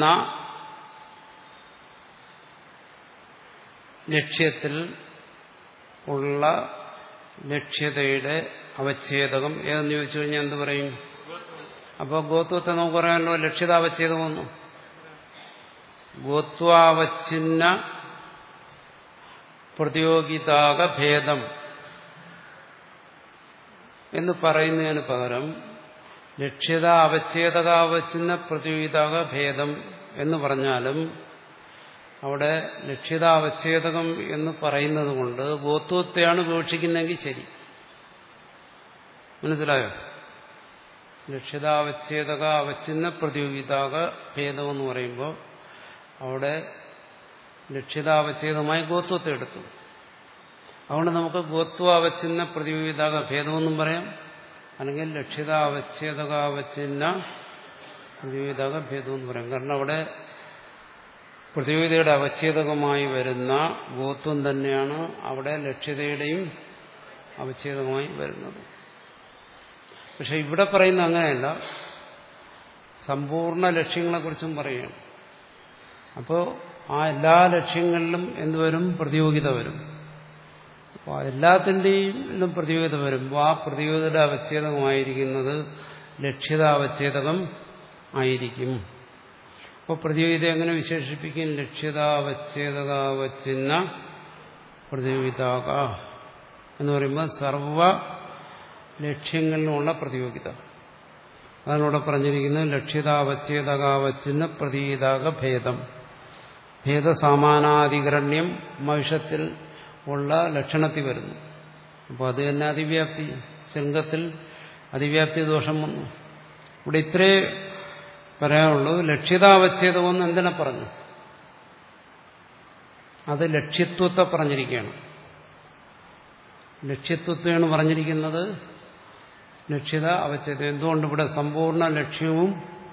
ലക്ഷ്യത്തിൽ ഉള്ള ലക്ഷ്യതയുടെ അവച്ഛേദകം ഏതെന്ന് ചോദിച്ചു കഴിഞ്ഞാൽ എന്ത് പറയും? അപ്പോൾ ഗോത്വത്തെ നമുക്ക് പറയാമല്ലോ ലക്ഷ്യതാവച്ഛേദമെന്നു. ഗോത്വാവച്ഛിന്ന പ്രതിയോഗിതാക ഭേദം എന്ന് പറയുന്നതിന് പകരം ലക്ഷ്യത അവച്ഛേദകാവച്ഛിന്ന പ്രതിയോഗിതാക ഭേദം എന്ന് പറഞ്ഞാലും അവിടെ ലക്ഷ്യതാവച്ഛേദകം എന്ന് പറയുന്നത് കൊണ്ട് ഗോത്വത്തെയാണ് വിവക്ഷിക്കുന്നതെങ്കിൽ ശരി. മനസ്സിലായോ? ലക്ഷ്യതാവച്ഛേദക അവച്ഛിന്ന പ്രതിയോഗിതാക ഭേദം എന്ന് പറയുമ്പോൾ അവിടെ ലക്ഷ്യതാവച്ഛേദമായി ഗോത്വത്തെ എടുത്തു. അതുകൊണ്ട് നമുക്ക് ഗോത്വാവച്ഛിന്ന പ്രതിയോഗിതാക ഭേദമെന്നും പറയാം, അല്ലെങ്കിൽ ലക്ഷ്യതാവച്ഛേദകാവച്ഛിന്ന പ്രതിയോഗിതാക ഭേദമെന്ന് പറയാം. കാരണം അവിടെ പ്രതിയോഗിതയുടെ അവച്ഛേദകമായി വരുന്ന ഗോത്വം തന്നെയാണ് അവിടെ ലക്ഷ്യതയുടെയും അവച്ഛേദകമായി വരുന്നത്. പക്ഷെ ഇവിടെ പറയുന്ന അങ്ങനെയല്ല, സമ്പൂർണ്ണ ലക്ഷ്യങ്ങളെക്കുറിച്ചും പറയുകയാണ്. അപ്പോൾ ആ എല്ലാ ലക്ഷ്യങ്ങളിലും എന്തുവരും? പ്രതിയോഗിത വരും. അപ്പോൾ എല്ലാത്തിൻ്റെയും പ്രതിയോഗിത വരുമ്പോൾ ആ പ്രതിയോഗിതയുടെ അവച്ഛേദകമായിരിക്കുന്നത് ലക്ഷ്യതാവച്ഛേദകം ആയിരിക്കും. അപ്പോൾ പ്രതിയോഗിത എങ്ങനെ വിശേഷിപ്പിക്കും? ലക്ഷ്യതാവച്ഛേദകാവച്ഛിന്ന പ്രതിയോഗിതാക എന്ന് പറയുമ്പോൾ സർവ ലക്ഷ്യങ്ങളിലുമുള്ള പ്രതിയോഗിത. അതാണ് ഇവിടെ പറഞ്ഞിരിക്കുന്നത് ലക്ഷ്യതാവച്ഛേദകാവച്ഛിന്ന പ്രതിയോഗിതാക ഭേദം. ഭേദസാമാനാധികരണ്യം മഹിഷത്തിൽ ഉള്ള ലക്ഷണത്തിൽ വരുന്നു. അപ്പോൾ അത് തന്നെ അതിവ്യാപ്തി, ശൃംഗത്തിൽ അതിവ്യാപ്തി ദോഷം വന്നു. ഇവിടെ ഇത്രേ പറയാനുള്ളൂ. ലക്ഷ്യതാവച്ഛേദമെന്ന് എന്തിനെ പറഞ്ഞു? അത് ലക്ഷ്യത്വത്തെ പറഞ്ഞിരിക്കുകയാണ്. ലക്ഷ്യത്വത്തെയാണ് പറഞ്ഞിരിക്കുന്നത്, ലക്ഷ്യത അവച്ഛേദം. എന്തുകൊണ്ട്? ഇവിടെ സമ്പൂർണ്ണ ലക്ഷ്യവും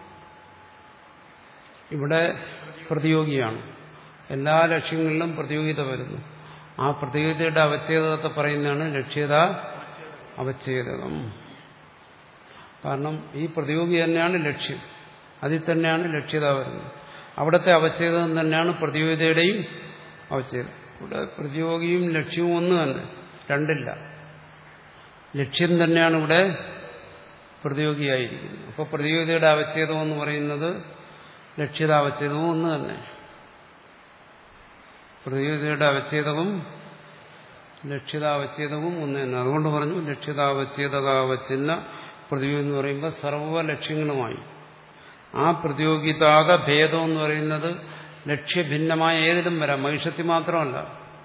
ഇവിടെ പ്രതിയോഗിയാണ്. എല്ലാ ലക്ഷ്യങ്ങളിലും പ്രതിയോഗിത വരുന്നു. ആ പ്രതിയോഗിതയുടെ അവച്ഛേദത്തെ പറയുന്നതാണ് ലക്ഷ്യത അവച്ഛേദകം. കാരണം ഈ പ്രതിയോഗി തന്നെയാണ് ലക്ഷ്യം, അതിൽ തന്നെയാണ് ലക്ഷ്യത വരുന്നത്. അവിടുത്തെ അവച്ഛേദം തന്നെയാണ് പ്രതിയോഗിതയുടെയും അവച്ഛേദം. ഇവിടെ പ്രതിയോഗിയും ലക്ഷ്യവും ഒന്ന് തന്നെ, രണ്ടില്ല. ലക്ഷ്യം തന്നെയാണ് ഇവിടെ പ്രതിയോഗിയായിരിക്കുന്നത്. അപ്പോൾ പ്രതിയോഗിതയുടെ അവച്ഛേദം എന്ന് പറയുന്നത് ലക്ഷ്യതാവച്ഛേദവും ഒന്ന് തന്നെ. പ്രതിയോഗിതയുടെ അവച്ഛേദവും ലക്ഷ്യതാവച്ഛേദവും ഒന്ന് തന്നെ. അതുകൊണ്ട് പറഞ്ഞു ലക്ഷ്യതാവച്ഛേദകാവച്ഛിന്ന പ്രതിയോഗി എന്ന് പറയുമ്പോൾ സർവ്വ ലക്ഷ്യങ്ങളുമായി. ആ പ്രതിയോഗിതാക ഭേദം എന്ന് പറയുന്നത് ലക്ഷ്യഭിന്നമായ ഏതിലും വരാം, മഹിഷത്തിൽ മാത്രമല്ല.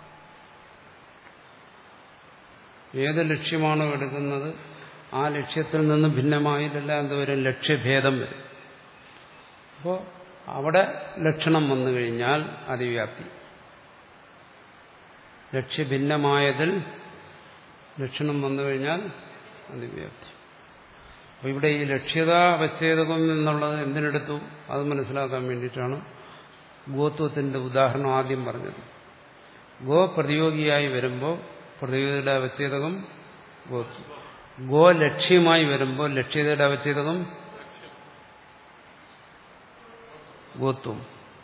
ഏത് ലക്ഷ്യമാണോ എടുക്കുന്നത് ആ ലക്ഷ്യത്തിൽ നിന്ന് ഭിന്നമായിട്ടല്ല എന്തുവരും? ലക്ഷ്യഭേദം വരും. അപ്പോൾ അവിടെ ലക്ഷണം വന്നു കഴിഞ്ഞാൽ അതിവ്യാപ്തി. ലക്ഷ്യഭിന്നമായതിൽ ലക്ഷണം വന്നു കഴിഞ്ഞാൽ അതിവ്യാപ്തി. അപ്പോൾ ഇവിടെ ഈ ലക്ഷ്യത അവച്ഛേദകം എന്നുള്ളത് എന്തിനെടുത്തു? അത് മനസ്സിലാക്കാൻ വേണ്ടിയിട്ടാണ് ഗോത്വത്തിന്റെ ഉദാഹരണം ആദ്യം പറഞ്ഞത്. ഗോ പ്രതിയോഗിയായി വരുമ്പോൾ പ്രതിയോഗിതയുടെ അവച്ഛേദകം ഗോത്വം. ഗോ ലക്ഷ്യമായി വരുമ്പോൾ ലക്ഷ്യതയുടെ അവച്ഛേദകം ഗോത്വം.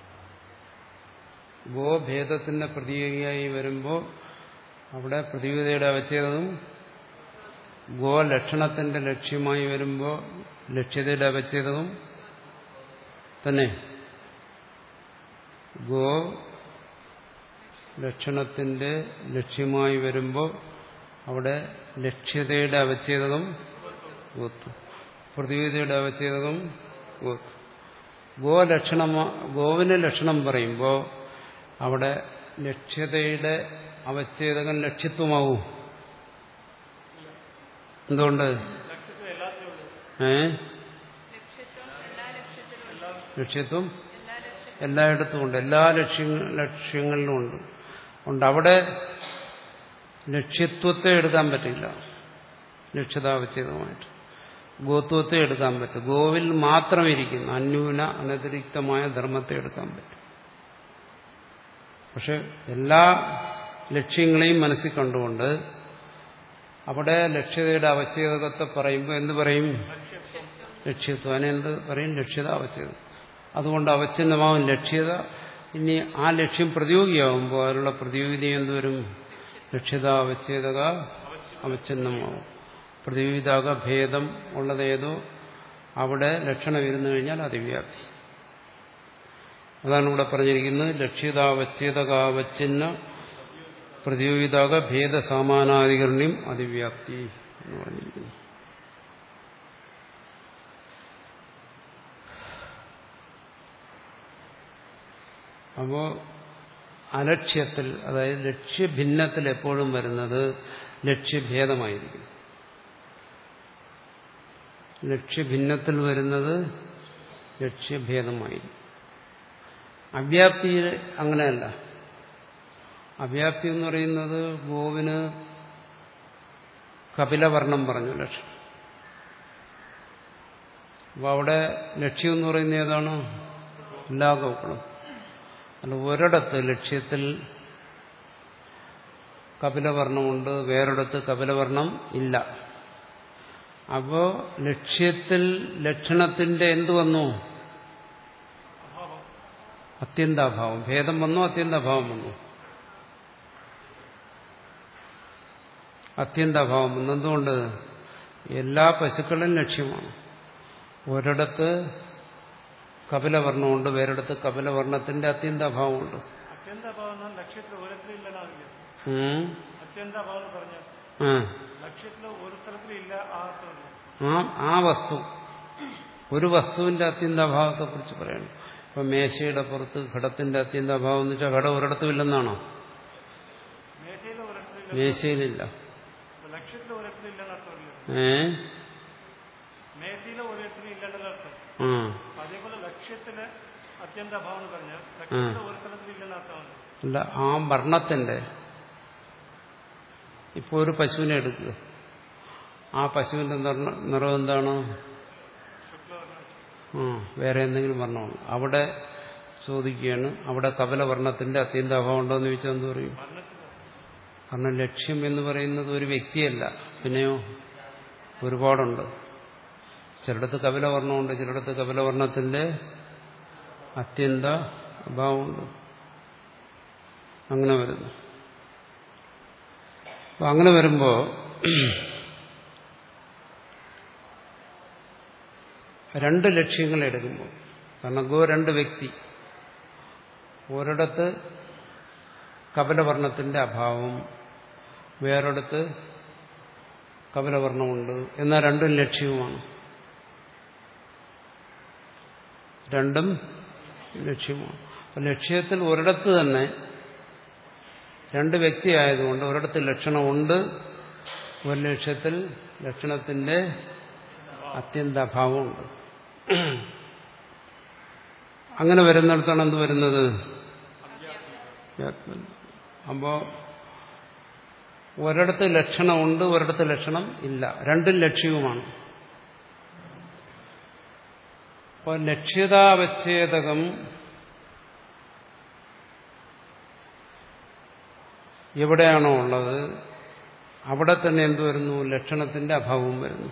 ഗോഭേദത്തിന്റെ പ്രതിയോഗിയായി വരുമ്പോൾ അവിടെ പ്രതിയോഗിതയുടെ അവച്ഛേദകം ഗോ ലക്ഷണത്തിന്റെ ലക്ഷ്യമായി വരുമ്പോൾ ലക്ഷ്യതയുടെ അവച്ഛേദകം തന്നെ. ഗോ ലക്ഷണത്തിന്റെ ലക്ഷ്യമായി വരുമ്പോൾ അവിടെ ലക്ഷ്യതയുടെ അവച്ഛേദകം ഗോത്വം, പ്രതിയോഗിതയുടെ അവച്ഛേദകം ഗോത്വം. ഗോ ലക്ഷണം ഗോവിന് ലക്ഷണം പറയുമ്പോൾ അവിടെ ലക്ഷ്യതയുടെ അവച്ഛേദകം ലക്ഷ്യത്വമാവും. എന്തുകൊണ്ട്? ഏ ലക്ഷ്യത്വം എല്ലായിടത്തും ഉണ്ട്, എല്ലാ ലക്ഷ്യ ലക്ഷ്യങ്ങളിലും ഉണ്ട്. ഉണ്ട് അവിടെ ലക്ഷ്യത്വത്തെ എടുക്കാൻ പറ്റില്ല, ലക്ഷ്യതാവച്ഛേദമായിട്ട്. ഗോത്വത്തെ എടുക്കാൻ പറ്റും. ഗോവിൽ മാത്രം ഇരിക്കുന്നു അന്യൂന അനതിരിക്തമായ ധർമ്മത്തെ എടുക്കാൻ പറ്റും. പക്ഷെ എല്ലാ ലക്ഷ്യങ്ങളെയും മനസ്സിൽ കണ്ടുകൊണ്ട് അവിടെ ലക്ഷ്യതയുടെ അവച്ഛേദകത്തെ പറയുമ്പോൾ എന്ത് പറയും? ലക്ഷ്യത്വം. അതിനെന്ത് പറയും? ലക്ഷ്യത അവച്ഛേദം. അതുകൊണ്ട് അവച്ഛിന്നമാവും ലക്ഷ്യത. ഇനി ആ ലക്ഷ്യം പ്രതിയോഗിയാവുമ്പോൾ അതിലുള്ള പ്രതിയോഗിത എന്തുവരും? ലക്ഷ്യത അവച്ഛേദക അവച്ഛിന്നമാവും. പ്രതിവിധാക ഭേദം ഉള്ളതേതോ അവിടെ ലക്ഷണം ഇരുന്നു കഴിഞ്ഞാൽ അതിവ്യാപ്തി. അതാണ് ഇവിടെ പറഞ്ഞിരിക്കുന്നത്. ലക്ഷ്യതാവച്ഛേദകാവച്ഛിന്ന പ്രതിവിധാക ഭേദ സമാനാധികരണ്യം അതിവ്യാപ്തി എന്ന് പറഞ്ഞിരിക്കുന്നു. അപ്പോ അലക്ഷ്യത്തിൽ, അതായത് ലക്ഷ്യഭിന്നത്തിൽ എപ്പോഴും വരുന്നത് ലക്ഷ്യഭേദമായിരിക്കും. ലക്ഷ്യഭിന്നത്തിൽ വരുന്നത് ലക്ഷ്യഭേദമായിരിക്കും. അവ്യാപ്തിയിൽ അങ്ങനെയല്ല. അവ്യാപ്തി എന്ന് പറയുന്നത് ഗോവിന് കപിലവർണം പറഞ്ഞു ലക്ഷ്യം. അപ്പൊ അവിടെ ലക്ഷ്യം എന്ന് പറയുന്നത് ഏതാണ്? എല്ലാ ഗോക്കളും. അല്ല, ഒരിടത്ത് ലക്ഷ്യത്തിൽ കപിലവർണ്ണമുണ്ട്, വേറൊരിടത്ത് കപിലവർണ്ണം ഇല്ല. അപ്പോ ലക്ഷ്യത്തിൽ ലക്ഷണത്തിന്റെ എന്ത് വന്നു? അത്യന്താഭാവം. ഭേദം വന്നു, അത്യന്താഭാവം വന്നു. അത്യന്താഭാവം വന്നു. എന്തുകൊണ്ട്? എല്ലാ പശുക്കളും ലക്ഷ്യമാണ്. ഒരിടത്ത് കപിലവർണ്ണമുണ്ട്, വേറിടത്ത് കപിലവർണ്ണത്തിന്റെ അത്യന്താഭാവമുണ്ട്. ആ വസ്തു, ഒരു വസ്തുവിന്റെ അത്യന്താഭാവത്തെ കുറിച്ച് പറയണം. ഇപ്പൊ മേശയുടെ പുറത്ത് ഘടത്തിന്റെ അത്യന്താഭാവം എന്ന് വെച്ചാൽ ഘടം ഒരിടത്തും ഇല്ലെന്നാണോ? മേശയിലില്ല. ഏ അല്ല, ആ വർണ്ണത്തിന്റെ, ഇപ്പൊ ഒരു പശുവിനെ എടുക്കുക, ആ പശുവിന്റെ നിറം എന്താണ്? ആ വേറെ എന്തെങ്കിലും വർണ്ണമാണ്. അവിടെ ചോദിക്കുകയാണ്, അവിടെ കപിലവർണ്ണത്തിന്റെ അത്യന്താഭാവം ഉണ്ടോ എന്ന് ചോദിച്ചാൽ എന്ത് പറയും? കാരണം ലക്ഷ്യം എന്ന് പറയുന്നത് ഒരു വ്യക്തിയല്ല, പിന്നെയോ ഒരുപാടുണ്ട്. ചിലടത്ത് കപിലവർണ്ണമുണ്ട്, ചിലടത്ത് കപിലവർണ്ണത്തിന്റെ അത്യന്ത അഭാവമുണ്ട്. അങ്ങനെ വരുന്നു. അപ്പൊ അങ്ങനെ വരുമ്പോ രണ്ട് ലക്ഷ്യങ്ങൾ എടുക്കുമ്പോൾ, കാരണം ഗോ രണ്ട് വ്യക്തി, ഒരിടത്ത് കപിലവർണ്ണത്തിന്റെ അഭാവം, വേറൊരിടത്ത് കപിലവർണ്ണമുണ്ട്, എന്നാൽ രണ്ടും ലക്ഷ്യവുമാണ്. രണ്ടും ലക്ഷ്യമാണ്. ലക്ഷ്യത്തിൽ ഒരിടത്ത് തന്നെ രണ്ട് വ്യക്തി ആയതുകൊണ്ട് ഒരിടത്ത് ലക്ഷണമുണ്ട്, ഒരു ലക്ഷ്യത്തിൽ ലക്ഷണത്തിന്റെ അത്യന്താഭാവമുണ്ട്. അങ്ങനെ വരുന്നിടത്താണ് എന്ത് വരുന്നത്? അപ്പോ ഒരിടത്ത് ലക്ഷണമുണ്ട്, ഒരിടത്ത് ലക്ഷണം ഇല്ല, രണ്ടും ലക്ഷ്യവുമാണ്. അപ്പോൾ ലക്ഷ്യതാവച്ഛേദകം എവിടെയാണോ ഉള്ളത് അവിടെ തന്നെ എന്ത് വരുന്നു? ലക്ഷണത്തിന്റെ അഭാവവും വരുന്നു.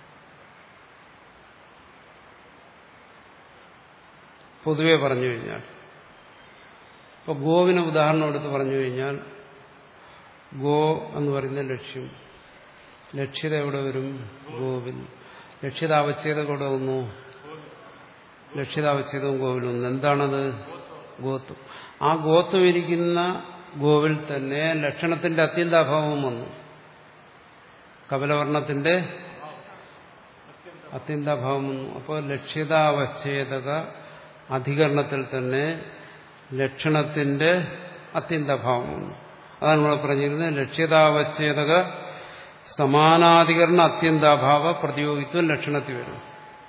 പൊതുവെ പറഞ്ഞു കഴിഞ്ഞാൽ, ഇപ്പൊ ഗോവിന് ഉദാഹരണം എടുത്ത് പറഞ്ഞു കഴിഞ്ഞാൽ, ഗോ എന്ന് പറയുന്ന ലക്ഷ്യം, ലക്ഷ്യത എവിടെ വരും? ഗോവിൽ. ലക്ഷ്യതാവച്ഛേദം എവിടെ വന്നു? ലക്ഷ്യതാവച്ഛേദവും ഗോവിൽ വന്നു. എന്താണത്? ഗോത്വം. ആ ഗോത്വം ഇരിക്കുന്ന ഗോവിൽ തന്നെ ലക്ഷണത്തിന്റെ അത്യന്താഭാവം വന്നു. കപിലവർണ്ണത്തിന്റെ അത്യന്താഭാവം വന്നു. അപ്പോൾ ലക്ഷ്യതാവച്ഛേദക അധികരണത്തിൽ തന്നെ ലക്ഷണത്തിന്റെ അത്യന്താഭാവം വന്നു. അതാണ് നമ്മൾ പറഞ്ഞിരുന്നത്. ലക്ഷ്യതാവച്ഛേദക സമാനാധികരണ അത്യന്താഭാവ പ്രതിയോഗിത്വം ലക്ഷണത്തിൽ വരും.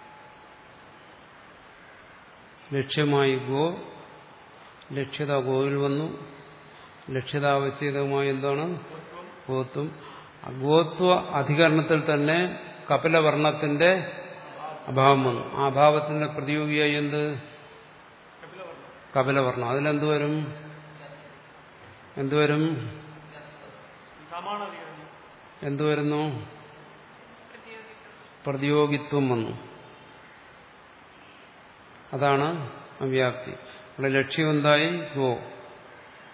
ലക്ഷ്യമായി ഗോ, ലക്ഷ്യത ഗോവിൽ വന്നു. ലക്ഷ്യതാവച്ഛേദമായി എന്താണ്? ഗോത്വം. ഗോത്വ അധികരണത്തിൽ തന്നെ കപിലവർണ്ണത്തിന്റെ അഭാവം വന്നു. ആ അഭാവത്തിന്റെ പ്രതിയോഗിയായി എന്ത്? കപിലവർണ്ണം. അതിലെന്തുവരും? എന്തുവരും? എന്തുവരുന്നു? പ്രതിയോഗിത്വം വന്നു. അതാണ് അവ്യാപ്തി. അവിടെ ലക്ഷ്യം എന്തായി? ഗോ.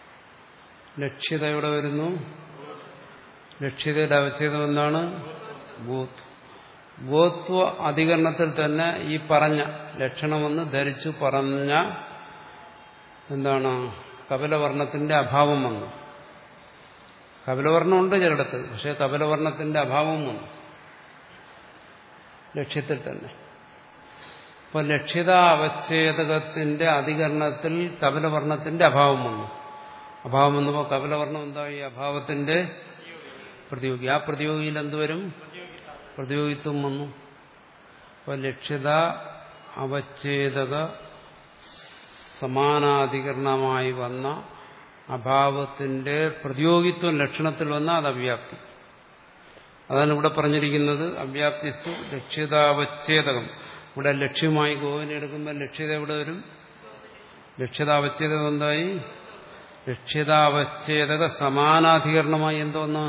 ലക്ഷ്യത എവിടെ വരുന്നു? ലക്ഷ്യതയുടെ അവച്ഛേദം എന്താണ്? ഗോത്വ ഗോത്വ അധികരണത്തിൽ തന്നെ ഈ പറഞ്ഞ ലക്ഷണമെന്ന് ധരിച്ചു പറഞ്ഞ എന്താണ് കപിലവർണ്ണത്തിന്റെ അഭാവം വന്നു. കപിലവർണ്ണമുണ്ട് ചിലയിടത്ത്, പക്ഷെ കപിലവർണ്ണത്തിന്റെ അഭാവം വന്നു ലക്ഷ്യത്തിൽ തന്നെ. അപ്പൊ ലക്ഷ്യത അവച്ഛേദകത്തിന്റെ അധികരണത്തിൽ കപിലവർണ്ണത്തിന്റെ അഭാവം വന്നു. അഭാവം വന്നപ്പോൾ കപിലവർണ്ണം എന്തായി? അഭാവത്തിന്റെ പ്രതിയോഗി. ആ പ്രതിയോഗിയിൽ എന്തുവരും? പ്രതിയോഗിത്വം വന്നു. അപ്പൊ ലക്ഷ്യത അവച്ഛേദക സമാനാധികരണമായി വന്ന അഭാവത്തിന്റെ പ്രതിയോഗിത്വം ലക്ഷണത്തിൽ വന്ന അത് അവ്യാപ്തി. അതാണ് ഇവിടെ പറഞ്ഞിരിക്കുന്നത്. അവ്യാപ്തിസ്തു ലക്ഷ്യതാവച്ഛേദകം. ഇവിടെ ലക്ഷ്യമായി ഗോവിനെ എടുക്കുമ്പോൾ ലക്ഷ്യത എവിടെ വരും? ലക്ഷ്യതാവച്ഛേദകം എന്തായി? ലക്ഷ്യതാവച്ഛേദക സമാനാധികരണമായി എന്തോന്ന്?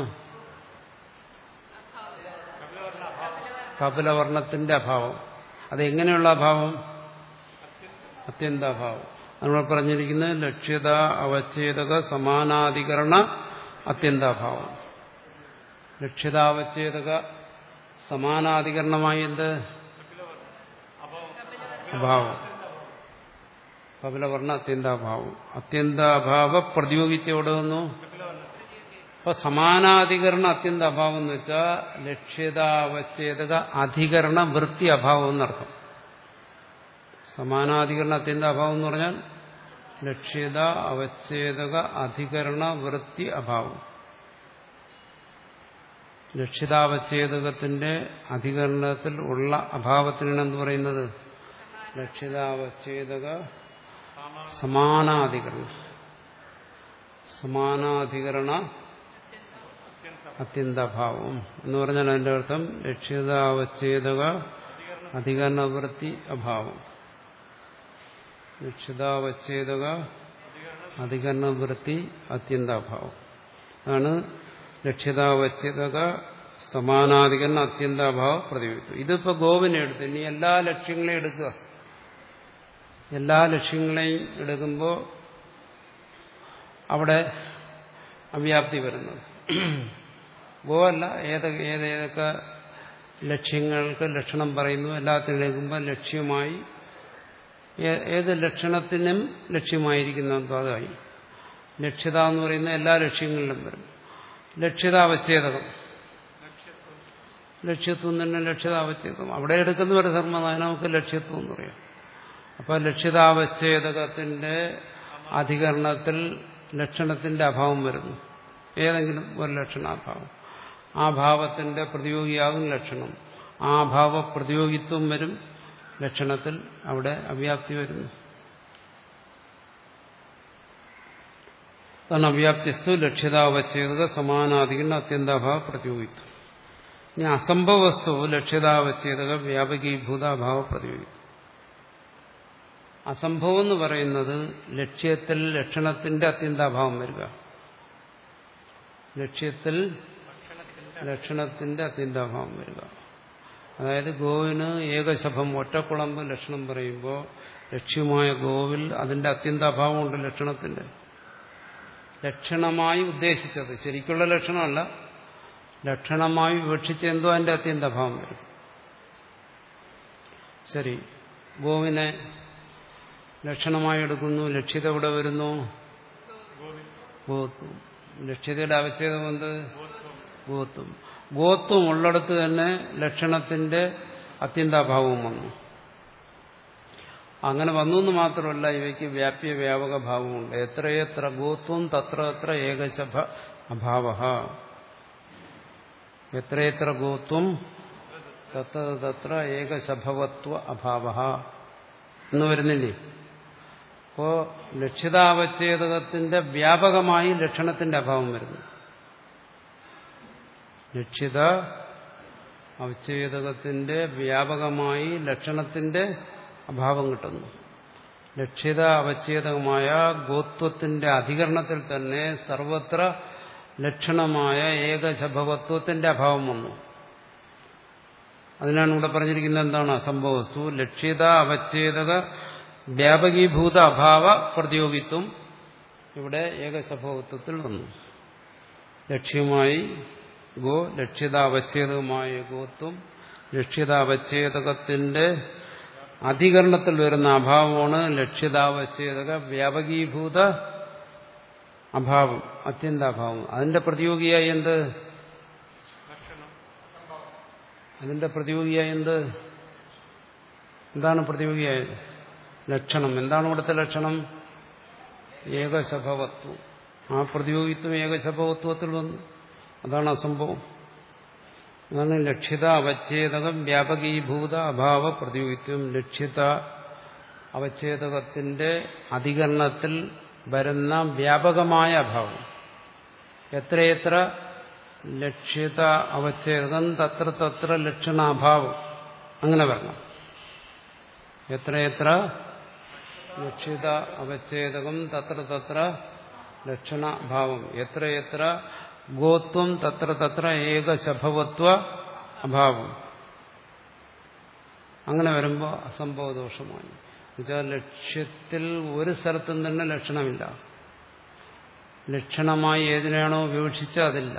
കപിലവർണ്ണത്തിന്റെ അഭാവം. അതെങ്ങനെയുള്ള അഭാവം? അത്യന്താഭാവം. നമ്മൾ പറഞ്ഞിരിക്കുന്നത് ലക്ഷ്യത അവച്ഛേദക സമാനാധികരണ അത്യന്താഭാവം. ലക്ഷ്യതാവച്ഛേദക സമാനാധികരണമായി എന്ത്? അഭാവം. കപിലവർണ്ണ അത്യന്താഭാവം. അത്യന്താഭാവ പ്രതിയോഗിത്തോടെ വന്നു. അപ്പൊ സമാനാധികരണ അത്യന്താഭാവം എന്ന് വെച്ചാൽ ലക്ഷ്യതാവച്ഛേദക അധികരണ വൃത്തി അഭാവം എന്നർത്ഥം. സമാനാധികരണ അത്യന്താഭാവം എന്ന് പറഞ്ഞാൽ ലക്ഷ്യത അവച്ഛേദക അധികരണ വൃത്തി അഭാവം. ലക്ഷ്യതാവച്ഛേദകത്തിന്റെ അധികരണത്തിൽ ഉള്ള അഭാവത്തിനാണ് എന്ത് പറയുന്നത്? ലക്ഷ്യതാവച്ഛേദക സമാനാധികരണം. സമാനാധികരണ അത്യന്താഭാവം എന്ന് പറഞ്ഞാൽ അതിന്റെ അർത്ഥം ലക്ഷ്യതാവച്ഛേദക അധികരണവൃത്തി അഭാവം. ലക്ഷ്യതാവച്ഛേദക അധികരണവൃത്തി അത്യന്താഭാവം ആണ് ലക്ഷ്യതാവച്ഛേദക സമാനാധികരണ അത്യന്താഭാവ പ്രതിയോഗിത്വം. ഇതിപ്പോ ഗോവിനെ എടുത്ത് ഇനി എല്ലാ ലക്ഷ്യങ്ങളെയും എടുക്കുക. എല്ലാ ലക്ഷ്യങ്ങളെയും എടുക്കുമ്പോൾ അവിടെ അവ്യാപ്തി വരുന്നത് ഗോ അല്ല. ഏതൊക്കെ ഏതേതൊക്കെ ലക്ഷ്യങ്ങൾക്ക് ലക്ഷണം പറയുന്നു എല്ലാത്തിനും എടുക്കുമ്പോൾ ലക്ഷ്യമായി ഏത് ലക്ഷണത്തിനും ലക്ഷ്യമായിരിക്കുന്നതോ അതായി. ലക്ഷ്യത എന്ന് പറയുന്ന എല്ലാ ലക്ഷ്യങ്ങളിലും വരും. ലക്ഷ്യതാവച്ഛേദകം ലക്ഷ്യത്വം തന്നെ ലക്ഷ്യതാവച്ഛേദകം. അവിടെ എടുക്കുന്ന ഒരു ധർമ്മം നമുക്ക് ലക്ഷ്യത്വം എന്ന് പറയാം. അപ്പൊ ലക്ഷ്യതാവച്ഛേദകത്തിന്റെ അധികരണത്തിൽ ലക്ഷണത്തിന്റെ അഭാവം വരുന്നു. ഏതെങ്കിലും ഒരു ലക്ഷണാഭാവം. ആ ഭാവത്തിന്റെ പ്രതിയോഗിയാകും ലക്ഷണം. ആ ഭാവ പ്രതിയോഗിത്വം വരും ലക്ഷണത്തിൽ. അവിടെ അവ്യാപ്തി വരുന്നു. അതാണ് അവ്യാപ്തിസ്തു ലക്ഷ്യതാവച്ഛേദക സമാനാധികരണ അത്യന്താഭാവ പ്രതിയോഗിത്വം. ഇനി അസംഭവസ്തു ലക്ഷ്യതാവച്ഛേദക വ്യാപകീഭൂതാഭാവ പ്രതിയോഗിത്വം. അസംഭവം എന്ന് പറയുന്നത് ലക്ഷ്യത്തിൽ ലക്ഷണത്തിന്റെ അത്യന്താഭാവം വരിക. ലക്ഷ്യത്തിൽ ലക്ഷണത്തിന്റെ അത്യന്താഭാവം വരിക. അതായത് ഗോവിന് ഏകശഭം ഒറ്റക്കുളമ്പ് ലക്ഷണം പറയുമ്പോൾ ലക്ഷ്യമായ ഗോവിൽ അതിന്റെ അത്യന്താഭാവമുണ്ട്. ലക്ഷണത്തിന്റെ ലക്ഷണമായി ഉദ്ദേശിച്ചത് ശരിക്കുള്ള ലക്ഷണമല്ല. ലക്ഷണമായി വിവക്ഷിച്ചെന്തോ അതിന്റെ അത്യന്താഭാവം വരും. ശരി, ഗോവിനെ ലക്ഷണമായി എടുക്കുന്നു. ലക്ഷ്യത ഇവിടെ വരുന്നു ഗോത്വം. ലക്ഷ്യതയുടെ അവച്ഛേദം എന്ത്? ഗോത്വം. ഗോത്വം ഉള്ളിടത്ത് തന്നെ ലക്ഷണത്തിന്റെ അത്യന്താഭാവവും വന്നു. അങ്ങനെ വന്നു എന്ന് മാത്രമല്ല, ഇവയ്ക്ക് വ്യാപ്യ വ്യാപക ഭാവമുണ്ട്. എത്രയെത്ര ഗോത്വം തത്ര എത്ര ഏകശഭ അഭാവ. എത്രയെത്ര ഗോത്വം തത്ര തത്ര ഏകശഭവത്വ അഭാവ എന്ന് വരുന്നില്ലേ? അപ്പോ ലക്ഷ്യതാവച്ഛേദകത്തിന്റെ വ്യാപകമായി ലക്ഷണത്തിന്റെ അഭാവം വരുന്നു. ലക്ഷ്യത അവച്ഛേദകത്തിന്റെ വ്യാപകമായി ലക്ഷണത്തിന്റെ അഭാവം കിട്ടുന്നു. ലക്ഷ്യത അവച്ഛേദകമായ ഗോത്വത്തിന്റെ അധികരണത്തിൽ തന്നെ സർവത്ര ലക്ഷണമായ ഏകശഭവത്വത്തിന്റെ അഭാവം വന്നു. അതിനാണ് ഇവിടെ പറഞ്ഞിരിക്കുന്നത് എന്താണ്? അസംഭവസ്തു ലക്ഷ്യത അവച്ഛേദക വ്യാപകീഭൂത അഭാവ പ്രതിയോഗിത്വം ഇവിടെ ഏകശഭവത്വത്തിൽ വന്നു. ലക്ഷ്യമായി ഗോ ലക്ഷ്യതാവച്ഛേദകമായ ഗോത്വം ലക്ഷ്യതാവച്ഛേദകത്തിന്റെ അധികരണത്തിൽ വരുന്ന അഭാവമാണ് ലക്ഷ്യതാവച്ഛേദക വ്യാപകീഭൂത അഭാവം, അത്യന്താഭാവം. അതിന്റെ പ്രതിയോഗിയായി എന്ത്? അതിന്റെ പ്രതിയോഗിയായി എന്ത്? എന്താണ് പ്രതിയോഗിയായത്? ലക്ഷണം. എന്താണ് ഇവിടുത്തെ ലക്ഷണം? ഏകശഭവത്വം. ആ പ്രതിയോഗിത്വം ഏകശഭവത്വത്തിൽ വന്നു. അതാണ് അസംഭവം. അതാണ് ലക്ഷ്യത അവച്ഛേദകം വ്യാപകീഭൂത അഭാവ പ്രതിയോഗിത്വം. ലക്ഷ്യത അവച്ഛേദകത്തിന്റെ അധികരണത്തിൽ വരുന്ന വ്യാപകമായ അഭാവം. എത്രയെത്ര ലക്ഷ്യത അവച്ഛേദകം തത്ര തത്ര ലക്ഷണാഭാവം. അങ്ങനെ വരണം. എത്രയെത്ര ലക്ഷ്യത അവച്ഛേദകം തത്ര തത്ര ലക്ഷണഭാവം. എത്രയെത്ര ഗോത്വം തത്ര തത്ര ഏകശഭവത്വ അഭാവം. അങ്ങനെ വരുമ്പോൾ അസംഭവദോഷമായി. എന്നുവെച്ചാൽ ലക്ഷ്യത്തിൽ ഒരു സ്ഥലത്തും തന്നെ ലക്ഷണമില്ല. ലക്ഷണമായി ഏതിനാണോ വിവക്ഷിച്ച അതില്ല.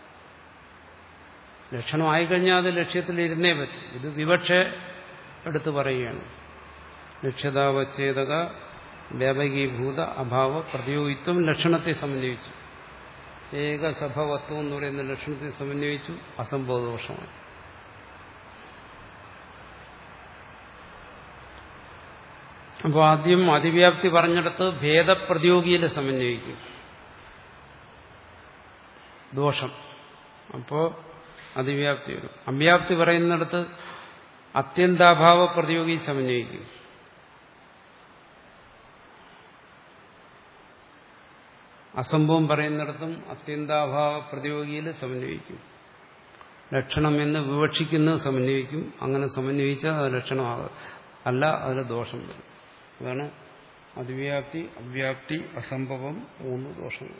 ലക്ഷണമായിക്കഴിഞ്ഞാൽ അത് ലക്ഷ്യത്തിൽ ഇരുന്നേ പറ്റും. ഇത് വിവക്ഷ എടുത്തു പറയുകയാണ്. ലക്ഷ്യതാവച്ഛേദക വ്യാപകീഭൂത അഭാവ പ്രതിയോഗിത്വം ലക്ഷണത്തെ സമന്വയിച്ചു. ഏകസഭവത്വം എന്ന് പറയുന്ന ലക്ഷണത്തെ സമന്വയിച്ചു. അസംഭവദോഷമായി. അപ്പോൾ ആദ്യം അതിവ്യാപ്തി പറഞ്ഞിടത്ത് ഭേദപ്രതിയോഗിയിൽ സമന്വയിക്കും. ദോഷം. അപ്പോൾ അതിവ്യാപ്തി വരും. അവ്യാപ്തി പറയുന്നിടത്ത് അത്യന്താഭാവ പ്രതിയോഗി സമന്വയിക്കും. അസംഭവം പറയുന്നിടത്തും അത്യന്താഭാവ പ്രതിയോഗിയിൽ സമന്വയിക്കും. ലക്ഷണം എന്ന് വിവക്ഷിക്കുന്നത് സമന്വയിക്കും. അങ്ങനെ സമന്വയിച്ചാൽ അത് ലക്ഷണമാകും. അല്ല, അതിൽ ദോഷം വരും. അതാണ് അതിവ്യാപ്തി, അവ്യാപ്തി, അസംഭവം, മൂന്ന് ദോഷങ്ങൾ.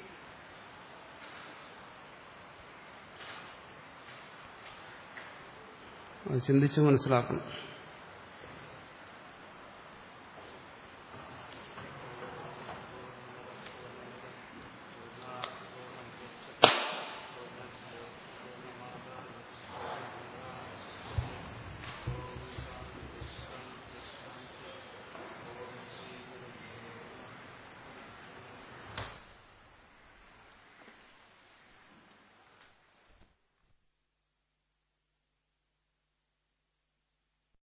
അത് ചിന്തിച്ച് മനസ്സിലാക്കണം.